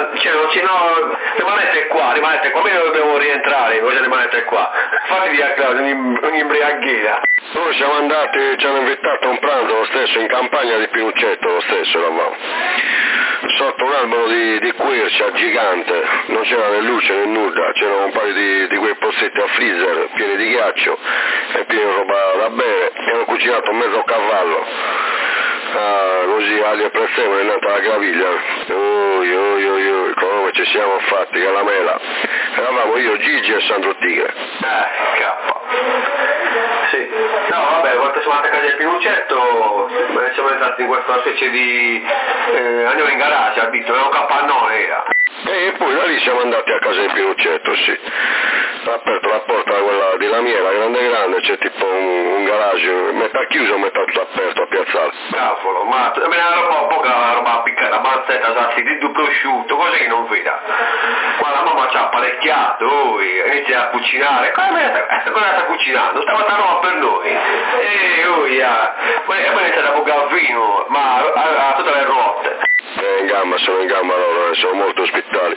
rimanete qua, noi dobbiamo rientrare, voi rimanete qua. Fatti via Claudio, un'imbriaghina. Noi siamo andati, ci hanno invitato a un pranzo lo stesso, in campagna di Pinuccetto lo stesso eravamo. Sotto un albero di quercia gigante, non c'era né luce né nulla, c'erano un paio di quei pozzetti a freezer pieni di ghiaccio e pieni di roba da bere, e hanno cucinato mezzo cavallo, così aglio e prezzemolo è nata la graviglia, come ci siamo fatti, che la mela, eravamo io, Gigi e Sandro Tigre. Sì, no vabbè, quando siamo andati a casa del Pinuccetto siamo entrati in questa specie di andiamo in garage, abito, era un capannone era. E poi da lì siamo andati a casa del Pinuccetto, sì. Ha aperto la porta da quella di Lamiera, grande, c'è tipo un garage, metà chiuso, metà tutto aperto a piazzale. Cavolo, ma poca roba piccata, mazzetta, sassi di prosciutto, così che non veda. Ma la mamma ci ha apparecchiato, inizia a cucinare, cosa sta cucinando? Stava sta roba per noi. Poi inizia a bucare vino, ma ha tutte le rotte. Sono in gamba loro, sono molto ospitali.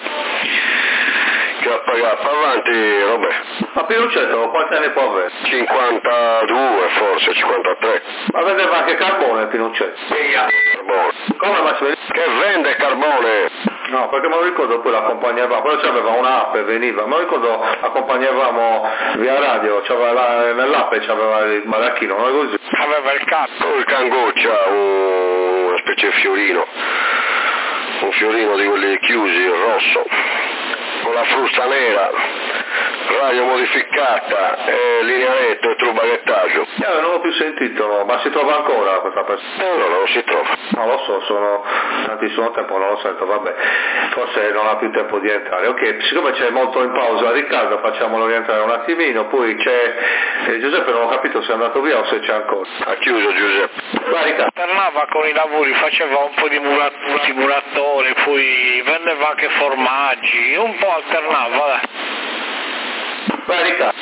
Avanti, Robè. Ma Pinochetto quanti anni può avere? 52 forse, 53. Ma vendeva anche carbone Pinochetto? Carbone. Come Massimiliano? Che vende carbone? No, perché me lo ricordo poi l'accompagnavamo, poi c'aveva un'app e veniva, me lo ricordo accompagnavamo via radio, nell'app c'aveva il maracchino, non è così? Aveva il il cangoccia, una specie di fiorino, un fiorino di quelli chiusi, rosso, con la frusta nera, radio modificata, linea retta e trubaghettaggio. Non l'ho più sentito, ma si trova ancora questa persona? No, non si trova. Non lo so, sono tantissimo tempo, non lo sento, vabbè, forse non ha più tempo di entrare. Ok, siccome c'è molto in pausa Riccardo, facciamolo rientrare un attimino, poi c'è Giuseppe, non ho capito se è andato via o se c'è ancora. Ha chiuso Giuseppe. Vai Riccardo. Alternava con i lavori, faceva un po' di muratore, poi vendeva anche formaggi, un po' alternava, dai. Vai Riccardo.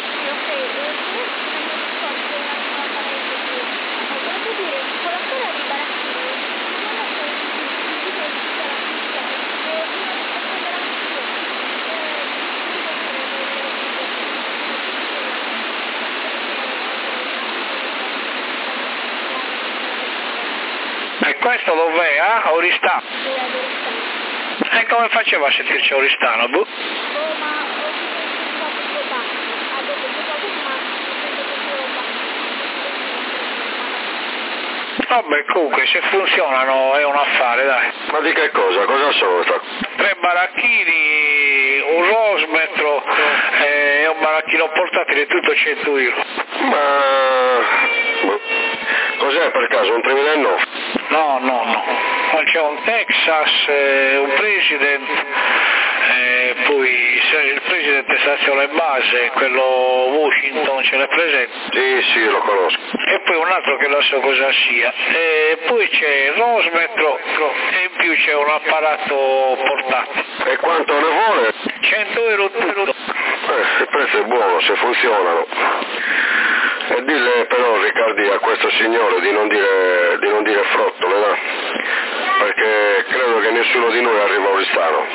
E questo dov'è? A Oristano? E come faceva a sentirci a Oristano? Vabbè, comunque se funzionano è un affare, dai. Ma di che cosa? Cosa sono? 3 baracchini, un rosmetro e un baracchino portatile, tutto 100 euro. Ma cos'è per caso? Un 3009? No. C'è un Texas, un President, poi il President stazione base, quello Washington ce l'è presente? Sì, lo conosco. E poi un altro che non so cosa sia. E poi c'è il rosmetro e in più c'è un apparato portatile. E quanto ne vuole? 100 euro tutto. Il prezzo è buono, se funzionano. E dille però Riccardi a questo signore di non dire frottole, no? Perché credo che nessuno di noi arriva a Oristano.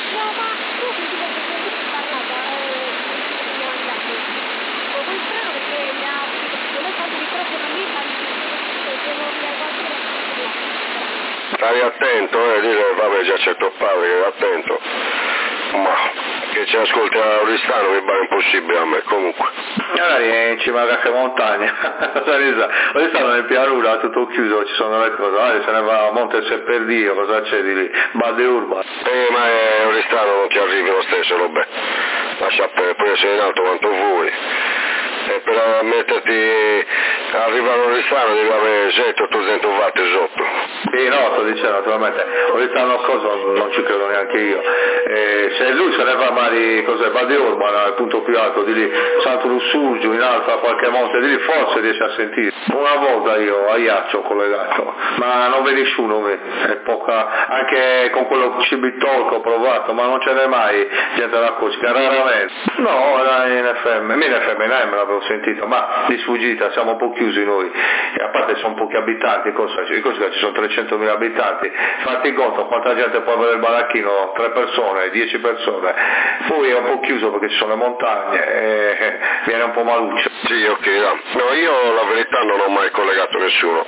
Stai attento, dire vabbè già c'è tuo padre, attento. Ma che ci ascolti a Oristano mi pare impossibile a me, comunque. Magari è in cima a qualche montagna, Oristano nel pianura, tutto chiuso, ci sono le cose, se ne va a Monte Sepperdio, cosa c'è di lì? Balde Urba. Ma Oristano non ti arrivi lo stesso, vabbè. Lascia perdere, poi sei in alto quanto vuoi. E per metterti a arrivare a Oristano devi avere 700-800 watt sotto. Sì, no, sto dicendo naturalmente, Oristano cosa non ci credo neanche io. Se lui se ne va magari Valde Urban, il punto più alto di lì, Santo Lussurgiu, in alto a qualche monte di lì, forse riesce a sentire. Una volta io a Iaccio ho collegato, ma non vede nessuno, è poca, anche con quello CB-Talk ho provato, ma non ce n'è mai gente da Corsica, raramente. No, era in FM, in FM l'avevo sentito, ma di sfuggita, siamo un po' chiusi noi, e a parte sono pochi abitanti, in Corsica ci sono 300.000 abitanti, fatti conto quanta gente può avere il baracchino, 3 persone, 10 persone, poi è un po' chiuso perché ci sono le montagne e viene un po' maluccio. Sì, ok, no, io la verità non ho mai collegato nessuno,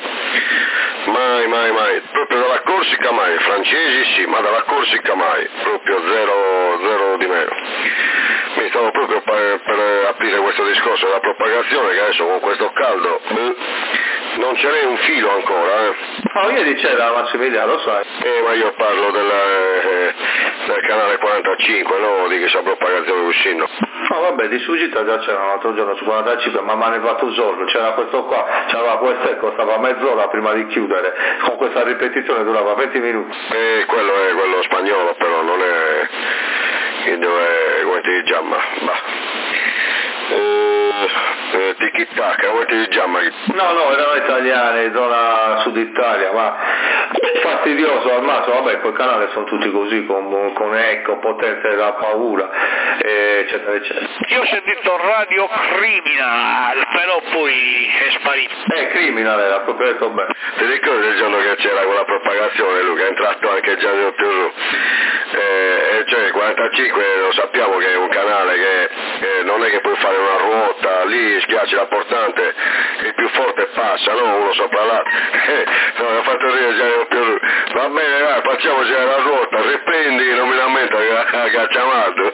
mai, proprio dalla Corsica mai, francesi sì, ma dalla Corsica mai, proprio zero di meno. Mi stavo proprio per aprire questo discorso della propagazione, che adesso con questo caldo non ce n'è un filo ancora. No, ieri c'era Massimiliano, lo sai. Ma io parlo del canale 45, no? Di che c'è propagazione uscendo. No, vabbè, di sfuggita già c'era un altro giorno su 45, ma mi hanno fatto solo, c'era questo qua, c'era questo e costava mezz'ora prima di chiudere, con questa ripetizione durava 20 minuti. Quello è quello spagnolo, però non è come ti giamma, Tiki-taka, come ti diciamo? No, erano italiani, zona Sud Italia, ma fastidioso al massimo, vabbè, quel canale sono tutti così, con eco, potenza da paura, eccetera, eccetera. Io ho sentito Radio Criminal, però poi è sparito. Criminal era proprio detto bene. Ti ricordi il giorno che c'era quella propagazione, Luca, è entrato anche Gianni Ottiosù, cioè 45 lo sappiamo che è un canale che non è che puoi fare una ruota, lì schiacci la portante, il più forte passa, no? Uno sopra l'altro, no, mi ha fatto ridere Gianni Ottiosù, va bene, vai, facciamoci la ruota, riprendi, non mi lamento che cacciamato.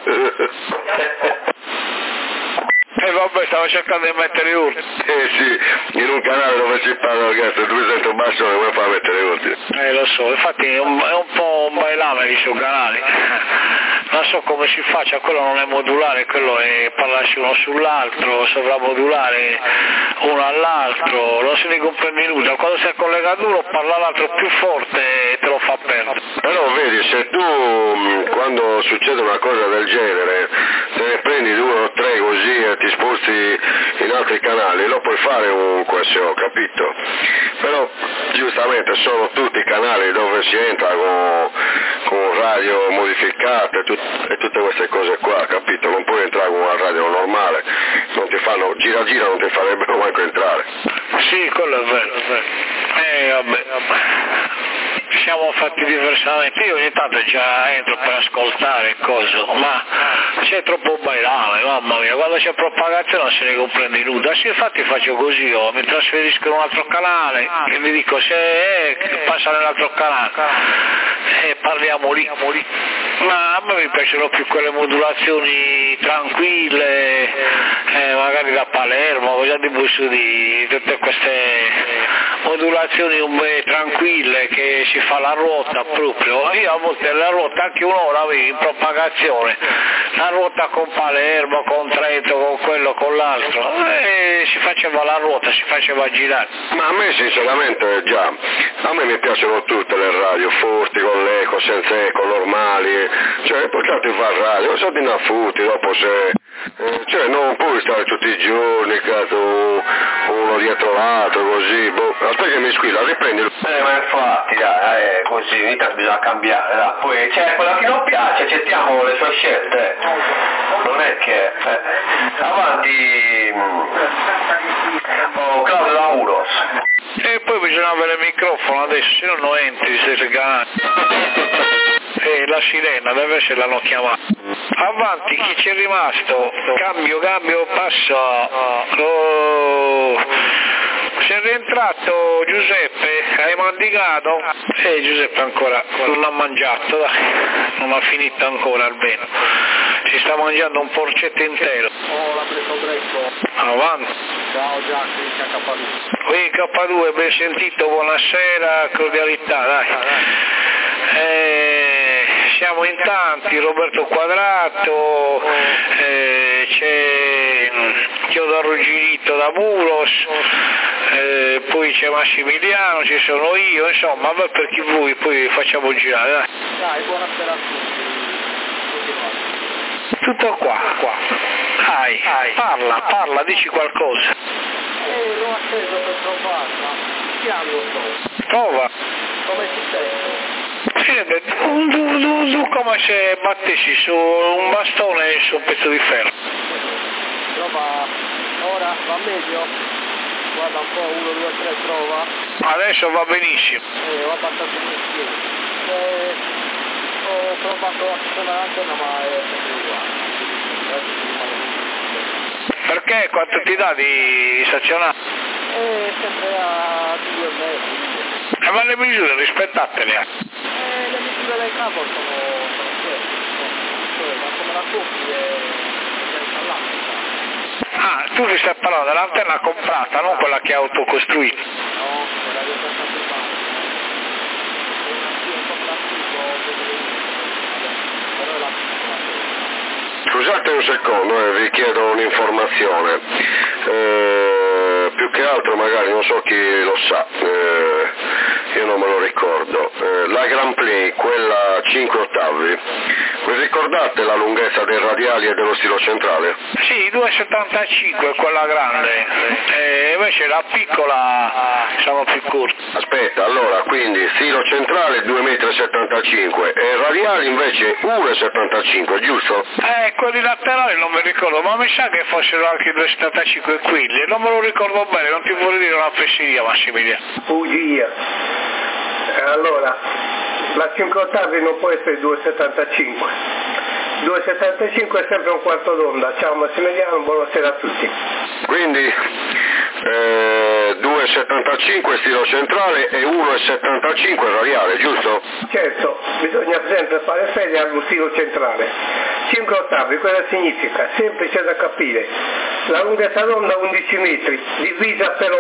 Vabbè, stavo cercando di mettere urti. Sì, in un canale dove si parla orchestra, tu mi senti un bastone, come fa a mettere urti? Lo so, infatti è un po' un bailame lì sul canale. Non so come si faccia, quello non è modulare, quello è parlarsi uno sull'altro, sovramodulare uno all'altro, non se ne comprende nulla. Quando sei collegato uno parla l'altro più forte e te lo fa perdere. Però vedi, se tu quando succede una cosa del genere te ne prendi 2 o 3 così e ti sposti in altri canali, lo puoi fare un QSO, capito? Però giustamente sono tutti canali dove si entra con radio modificate e tutte queste cose qua, capito? Non puoi entrare con una radio normale, non ti fanno, gira non ti farebbero manco entrare. Sì, quello è vero, vabbè. Siamo fatti diversamente, io ogni tanto già entro per ascoltare cose, ma c'è troppo bailame, mamma mia, quando c'è propagazione non se ne comprende nulla. Sì, infatti faccio così, mi trasferisco in un altro canale e mi dico se passa nell'altro canale e parliamo lì. Ma a me mi piacciono più quelle modulazioni tranquille, magari da Palermo, cosa ti posso dire, tutte queste modulazioni tranquille che si fa la ruota proprio. Io a volte la ruota anche un'ora avevo in propagazione, la ruota con Palermo, con Trento, con quello, con l'altro, e si faceva la ruota, si faceva girare. Ma a me sinceramente già, a me mi piacciono tutte le radio, forti, con l'eco, senza eco, normali, cioè portati a fare radio, sono di naffuti, dopo se... cioè non puoi stare tutti i giorni, cazzo, uno dietro l'altro, così, aspetta che mi squilla, riprendi. Ma infatti, dai, così, mica bisogna cambiare, dai. Poi c'è quello che non piace, accettiamo le sue scelte, non è che... Avanti, Claudio Lamuros. E poi bisogna avere il microfono adesso, se no non entri, sei regalato. La sirena, deve essere l'hanno chiamata. Avanti, chi c'è rimasto? Cambio, passo. Sei rientrato Giuseppe, hai mandicato? Giuseppe ancora non ha mangiato, dai, non ha finito ancora almeno. Si sta mangiando un porcetto intero. L'ha preso greco. Avanti. Ciao Giacomo, K2. Qui K2, ben sentito, buonasera, cordialità, dai. Siamo in tanti, Roberto Quadrato, c'è Teodoro Girito da Bulos, poi c'è Massimiliano, ci sono io, insomma, per chi vuoi, poi facciamo girare, dai. Dai, buonasera a tutti. Tutto qua. Dai, parla, dici qualcosa. L'ho atteso per trovarla. Chiamo. Prova. Come si sente? Sente, tu come se battessi su un bastone e su un pezzo di ferro. Prova, ora va meglio? Guarda un po', 1, 2, 3, prova. Adesso va benissimo. Ho abbastanza insieme. Ho provato a suonare l'antenna ma è sempre uguale. Perché? Quanto ti dà di stazionare? Sempre a 2 metri. Ma le misure rispettatele. Le misure del capo sono queste, ma come la compri è installata. Tu ti stai parlando dell'antenna comprata, non quella che è autocostruita. No, quella che è stata privata. È un po' classico, però è la piccola. Scusate un secondo, vi chiedo un'informazione. Più che altro magari non so chi lo sa, io non me lo ricordo. La Grand Play, quella 5 ottavi, Vi ricordate la lunghezza dei radiali e dello stilo centrale? Sì, 2,75 è quella grande, e invece la piccola sono più corti. Aspetta, allora, quindi stilo centrale 2,75 m e radiali invece 1,75 m, giusto? Quelli laterali non mi ricordo, ma mi sa che fossero anche 2,75 quindi, non me lo ricordo bene, non ti vorrei dire una fesseria, Massimiliano. Bugia. Allora, la 5 ottavi non può essere 2,75. 2,75 è sempre un quarto d'onda. Ciao Massimiliano, buonasera a tutti. Quindi 2,75 stilo centrale e 1,75 radiale, giusto? Certo, bisogna sempre fare fede allo stilo centrale. 5 ottavi, cosa significa? Semplice da capire. La lunghezza d'onda 11 metri, divisa per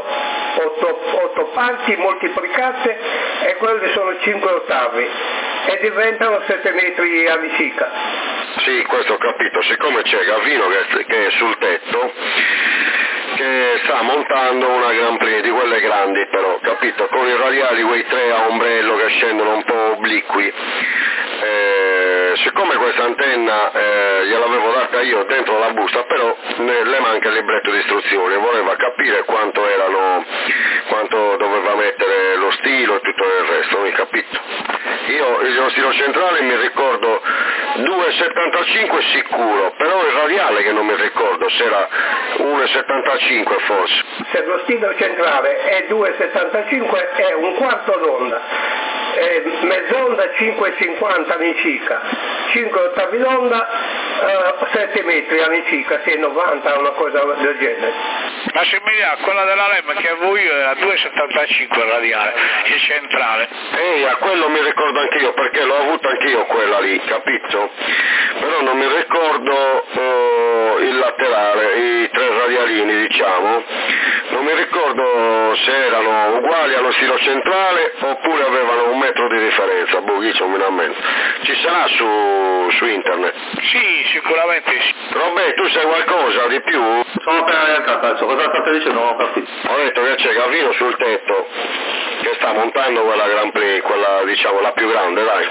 8 parti moltiplicate e quelle sono 5 ottavi e diventano 7 metri all'incirca. Sì, questo ho capito, siccome c'è Gavino che è sul tetto, che sta montando una Grand Prix di quelle grandi però, capito, con i radiali quei 3 a ombrello che scendono un po' obliqui. Siccome questa antenna gliel'avevo data io dentro la busta, però le manca il libretto di istruzioni, voleva capire quanto doveva mettere lo stilo e tutto il resto, mi capito? Io lo stilo centrale mi ricordo 2,75 sicuro, però il radiale che non mi ricordo se era 1,75 forse. Se lo stilo centrale è 2,75 è un quarto d'onda, mezz'onda 5,50 all'incirca, 5 ottavi d'onda 7 metri all'incirca, sì, 90, una cosa del genere. Massimiliano, quella della LEM che avevo io era 2,75 radiale, il centrale. A quello mi ricordo anch'io, perché l'ho avuta anch'io quella lì, capito? Però non mi ricordo il laterale, i 3 radialini diciamo, non mi ricordo se erano uguali allo stilo centrale oppure avevano 1 metro di differenza, ci sarà su internet? Sì, sicuramente sì. Robè, tu sai qualcosa di più? Sono appena rientrato adesso, cosa state dicendo? Non ho capito. Ho detto che c'è Gavino sul tetto che sta montando quella Grand Prix, quella diciamo la più grande, dai,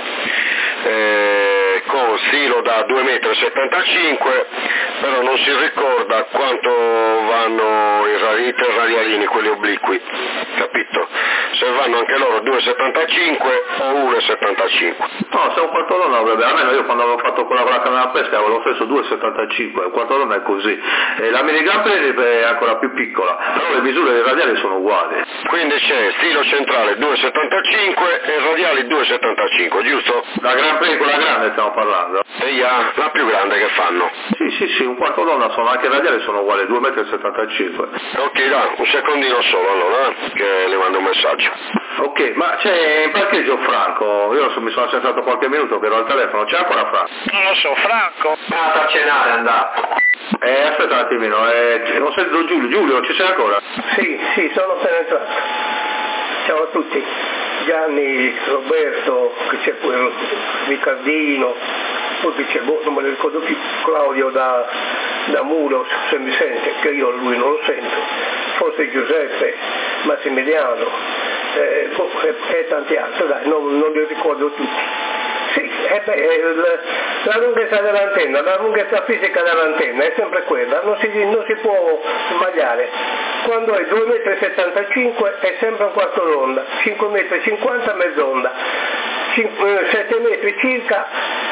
con stilo da 2,75 m, però non si ricorda quanto vanno i 3 radialini, quelli obliqui, capito? Se vanno anche loro 2,75 o 1,75. No, se un quarto d'onda avrebbe, almeno io quando avevo fatto quella con la camera pesca avevo preso 2,75, il quarto d'onda è così. E la mini Grand Prix è ancora più piccola, però le misure dei radiali sono uguali. Quindi c'è stilo centrale 2,75 e radiali 2,75, giusto? La Grand Prix, quella grande stiamo parlando. E la più grande che fanno? Sì, un quarto d'onda sono, anche i radiali sono uguali, 2,75 m. Ok, dai, un secondino solo allora, che le mando un messaggio. Ok, ma c'è in parcheggio Franco? Io mi sono sentato qualche minuto che ero al telefono, c'è ancora Franco? Non lo so, Franco? A cenare è andato. Aspetta un attimino, non sento Giulio, ci sei ancora? Sì, sono appena entrato. Ciao a tutti. Gianni, Roberto, che c'è pure Riccardino, poi che c'è, non me ne ricordo più, Claudio da Muro, se mi sente, che io lui non lo sento, forse Giuseppe, Massimiliano, e tanti altri, dai, non li ricordo tutti. Sì, la lunghezza dell'antenna, la lunghezza fisica dell'antenna è sempre quella, non si può sbagliare. Quando è 2,75 m è sempre un quarto d'onda, 5,50 m mezz'onda, 7 metri circa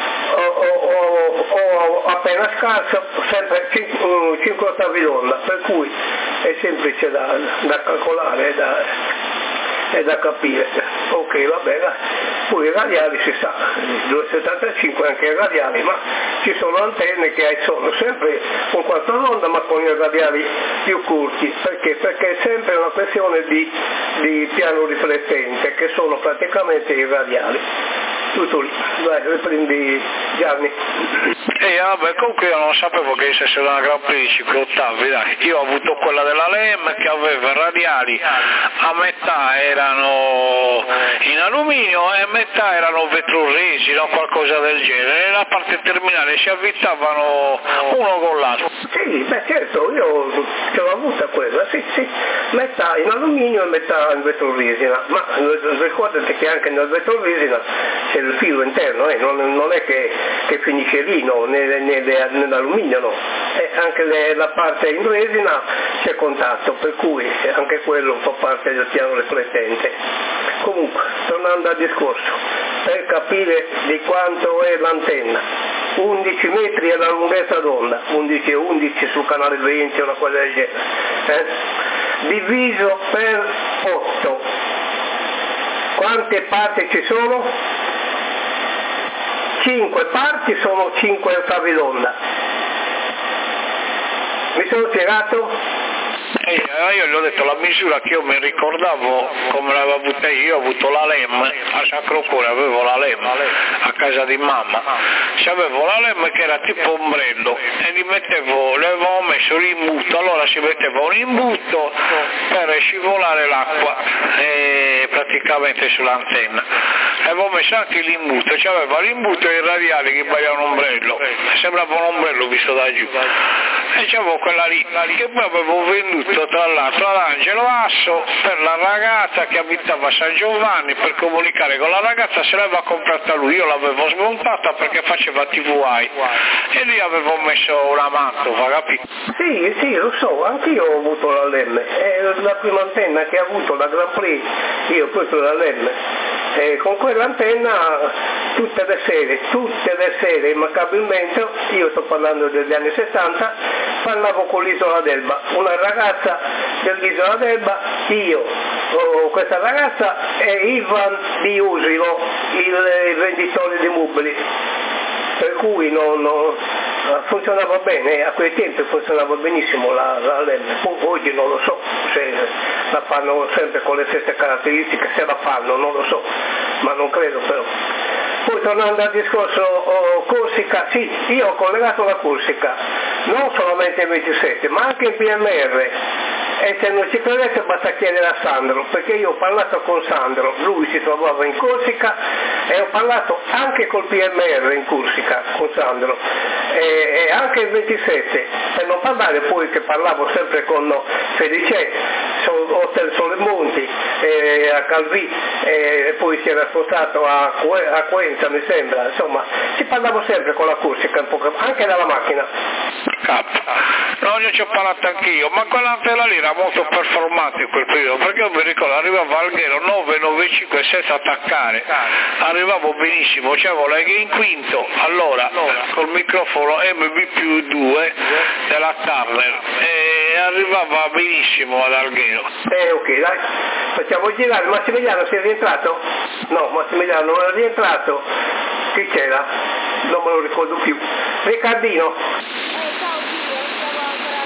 o appena scarso, sempre 5 ottavi d'onda, per cui è semplice da calcolare e da capire. Ok, va bene. Poi i radiali si sa, 2,75 anche i radiali, ma ci sono antenne che sono sempre un quarto d'onda ma con i radiali più corti. Perché? Perché è sempre una questione di piano riflettente, che sono praticamente i radiali. Tutto lì, dai, riprendi Gianni. Vabbè, comunque io non sapevo che essesse una Grand Prix di 5 ottavi, dai. Io ho avuto quella della LEM che aveva radiali, a metà erano in alluminio e a metà erano vetroresina o qualcosa del genere, e la parte terminale si avvitavano uno con l'altro. Sì, beh certo, io ce l'ho avuta quella, sì, metà in alluminio e metà in vetroresina, ma ricordate che anche nel vetroresina c'è il filo interno, non è che finisce lì, no, nell'alluminio no, anche la parte in resina c'è contatto, per cui anche quello fa parte del piano riflettente. Comunque, tornando al discorso, per capire di quanto è l'antenna, 11 metri è la lunghezza d'onda, 11 e 11 sul canale 20 o una cosa del genere, diviso per 8, quante parti ci sono? 5 parti sono 5 ottavi d'onda. Mi sono spiegato? Io gli ho detto la misura che io mi ricordavo come l'avevo avuta io, ho avuto la LEM a Sacro Cuore, avevo la LEM a casa di mamma, avevo la LEM che era tipo ombrello e l'avevo messo l'imbuto, allora si metteva un imbuto per scivolare l'acqua praticamente sull'antenna, avevo messo anche l'imbuto, c'aveva l'imbuto e i radiali che paiono un ombrello, sembrava un ombrello visto da giù, e c'avevo quella lì che poi avevo venduto tra l'altro ad Angelo Asso per la ragazza che abitava a San Giovanni, per comunicare con la ragazza se l'aveva comprata lui, io l'avevo smontata perché faceva TVI e lì avevo messo una mantova, capito? Sì, lo so, anch'io ho avuto la LEM, è la prima antenna che ho avuto, la Grand Prix, io ho preso la LEM, e con quell'antenna tutte le sere immancabilmente, io sto parlando degli anni 70, parlavo con l'Isola d'Elba, una ragazza dell'Isola d'Elba, questa ragazza è Ivan di Usilo, il venditore di mobili, per cui funzionava bene, a quei tempi funzionava benissimo la LEM, oggi non lo so se la fanno sempre con le stesse caratteristiche, se la fanno non lo so, ma non credo però. Poi tornando al discorso Corsica, sì, io ho collegato la Corsica, non solamente in 27, ma anche in PMR, e se non ci credete basta chiedere a Sandro, perché io ho parlato con Sandro, lui si trovava in Corsica e ho parlato anche col PMR in Corsica con Sandro, e anche il 27, per non parlare poi che parlavo sempre con Felice, Hotel Solemonti, a Calvi, e poi si era spostato a Coenza mi sembra, insomma ci parlavo sempre con la Corsica, un po', anche dalla macchina. No, io ci ho parlato anch'io, ma quell'antenna lì era molto performante in quel periodo, perché io mi ricordo arrivavo al Alghero 995 senza attaccare, arrivavo benissimo, c'avevo la in quinto, allora col microfono MB+2 della Turner e arrivava benissimo ad Alghero. Ok, dai, facciamo girare. Massimiliano si è rientrato? No, Massimiliano non è rientrato. Chi c'era? Non me lo ricordo più. Riccardino? Ciao Dio, stavo ancora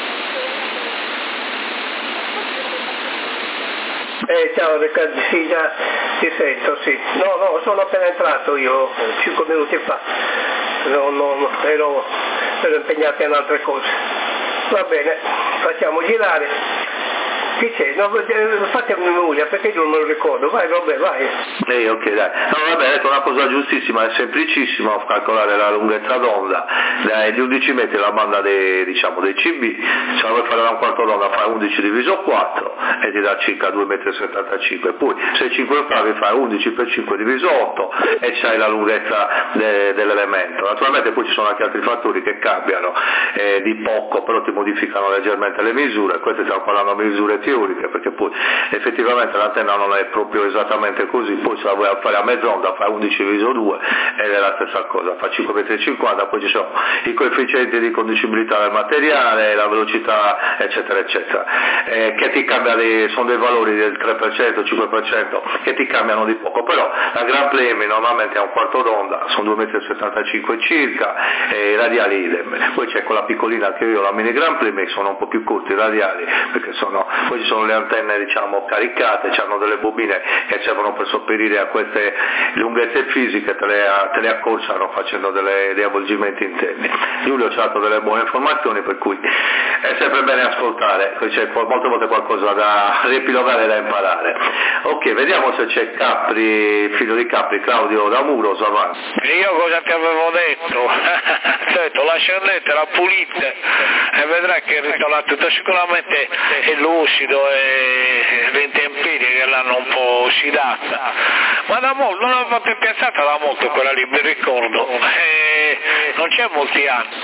Ciao Riccardo, sì, già ti sento, sì. No, sono appena entrato io, 5 minuti fa. Ero impegnato in altre cose. Va bene, facciamo girare. Chi c'è? No, fatemi memoria perché io non me lo ricordo. Vai, vabbè, vai. Ok, dai. No, vabbè, ecco una cosa giustissima, è semplicissimo calcolare la lunghezza d'onda. Di 11 metri la banda dei CB, se la vuoi fare da un quarto d'onda fai 11 diviso 4 e ti dà circa 2,75 m. Poi se 5 ottavi fai 11 per 5 diviso 8 e c'hai la lunghezza dell'elemento. Naturalmente poi ci sono anche altri fattori che cambiano di poco, però ti modificano leggermente le misure. Queste stiamo parlando di misure teoriche, perché poi effettivamente l'antenna non è proprio esattamente così, poi se la vuoi fare a mezz'onda fai 11 diviso 2 ed è la stessa cosa, fa 5,50 m, poi ci sono i coefficienti di conducibilità del materiale, la velocità eccetera eccetera, che ti cambia sono dei valori del 3%, 5% che ti cambiano di poco, però la Grand Plemi normalmente ha un quarto d'onda, sono 2,75 m circa, e i radiali idem, poi c'è quella piccolina che io ho, la mini Grand Plemi, sono un po' più corti i radiali, perché poi ci sono le antenne diciamo caricate, hanno delle bobine che servono per sopperire a queste lunghezze fisiche, te le accorciano facendo dei avvolgimenti interni. Giulio ci ha dato delle buone informazioni, per cui è sempre bene ascoltare, c'è molte volte qualcosa da riepilogare e da imparare. Ok, vediamo se c'è Capri, figlio di Capri, Claudio da Muro, avanti. Io cosa ti avevo detto? Ti ho detto lascia andare, pulita e vedrai che il ritorno tutto sicuramente è lucido e le intemperie che l'hanno un po' ossidata, ma da molto, non l'avevo più piazzata da molto quella lì, mi ricordo, non c'è molti anni.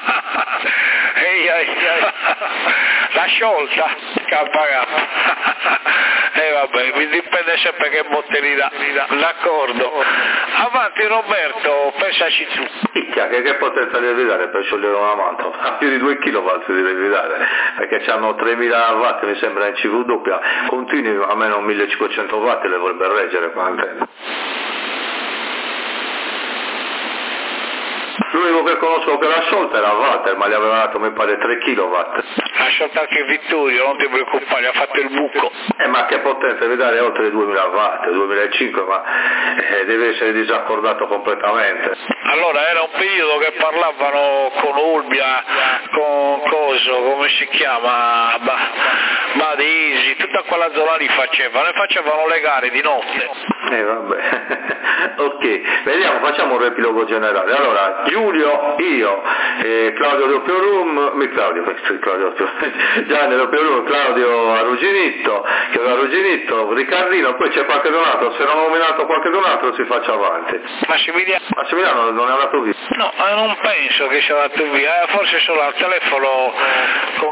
La sciolta e vabbè, mi dipende sempre che botte dà, d'accordo. Avanti Roberto, pensaci tu. Picchia, che potenza devi dare per sciogliere una manta? A più di 2 kW devi dare, perché hanno 3000 watt mi sembra in CV doppia, continui almeno 1500 watt le vorrebbe reggere qua antenna. L'unico che conosco che l'ha sciolta era Walter, ma gli aveva dato mi pare 3 kW. Ha sciolto anche Vittorio, non ti preoccupare, ha fatto il buco. Ma che potenza deve dare oltre 2000 watt, 2005, ma deve essere disaccordato completamente. Allora era un periodo che parlavano con Olbia, con Coso, come si chiama, Badesi, tutta quella zona lì facevano le gare di notte. Vabbè, ok, vediamo, facciamo un riepilogo generale. Allora, Giulio, io, Claudio Doppio Room, Gianni Doppio Room, Claudio Arrugginitto, Riccardino, poi c'è qualche donato, se non ho nominato qualche donato si faccia avanti. Massimiliano non è andato via? No, non penso che sia andato via, forse solo al telefono con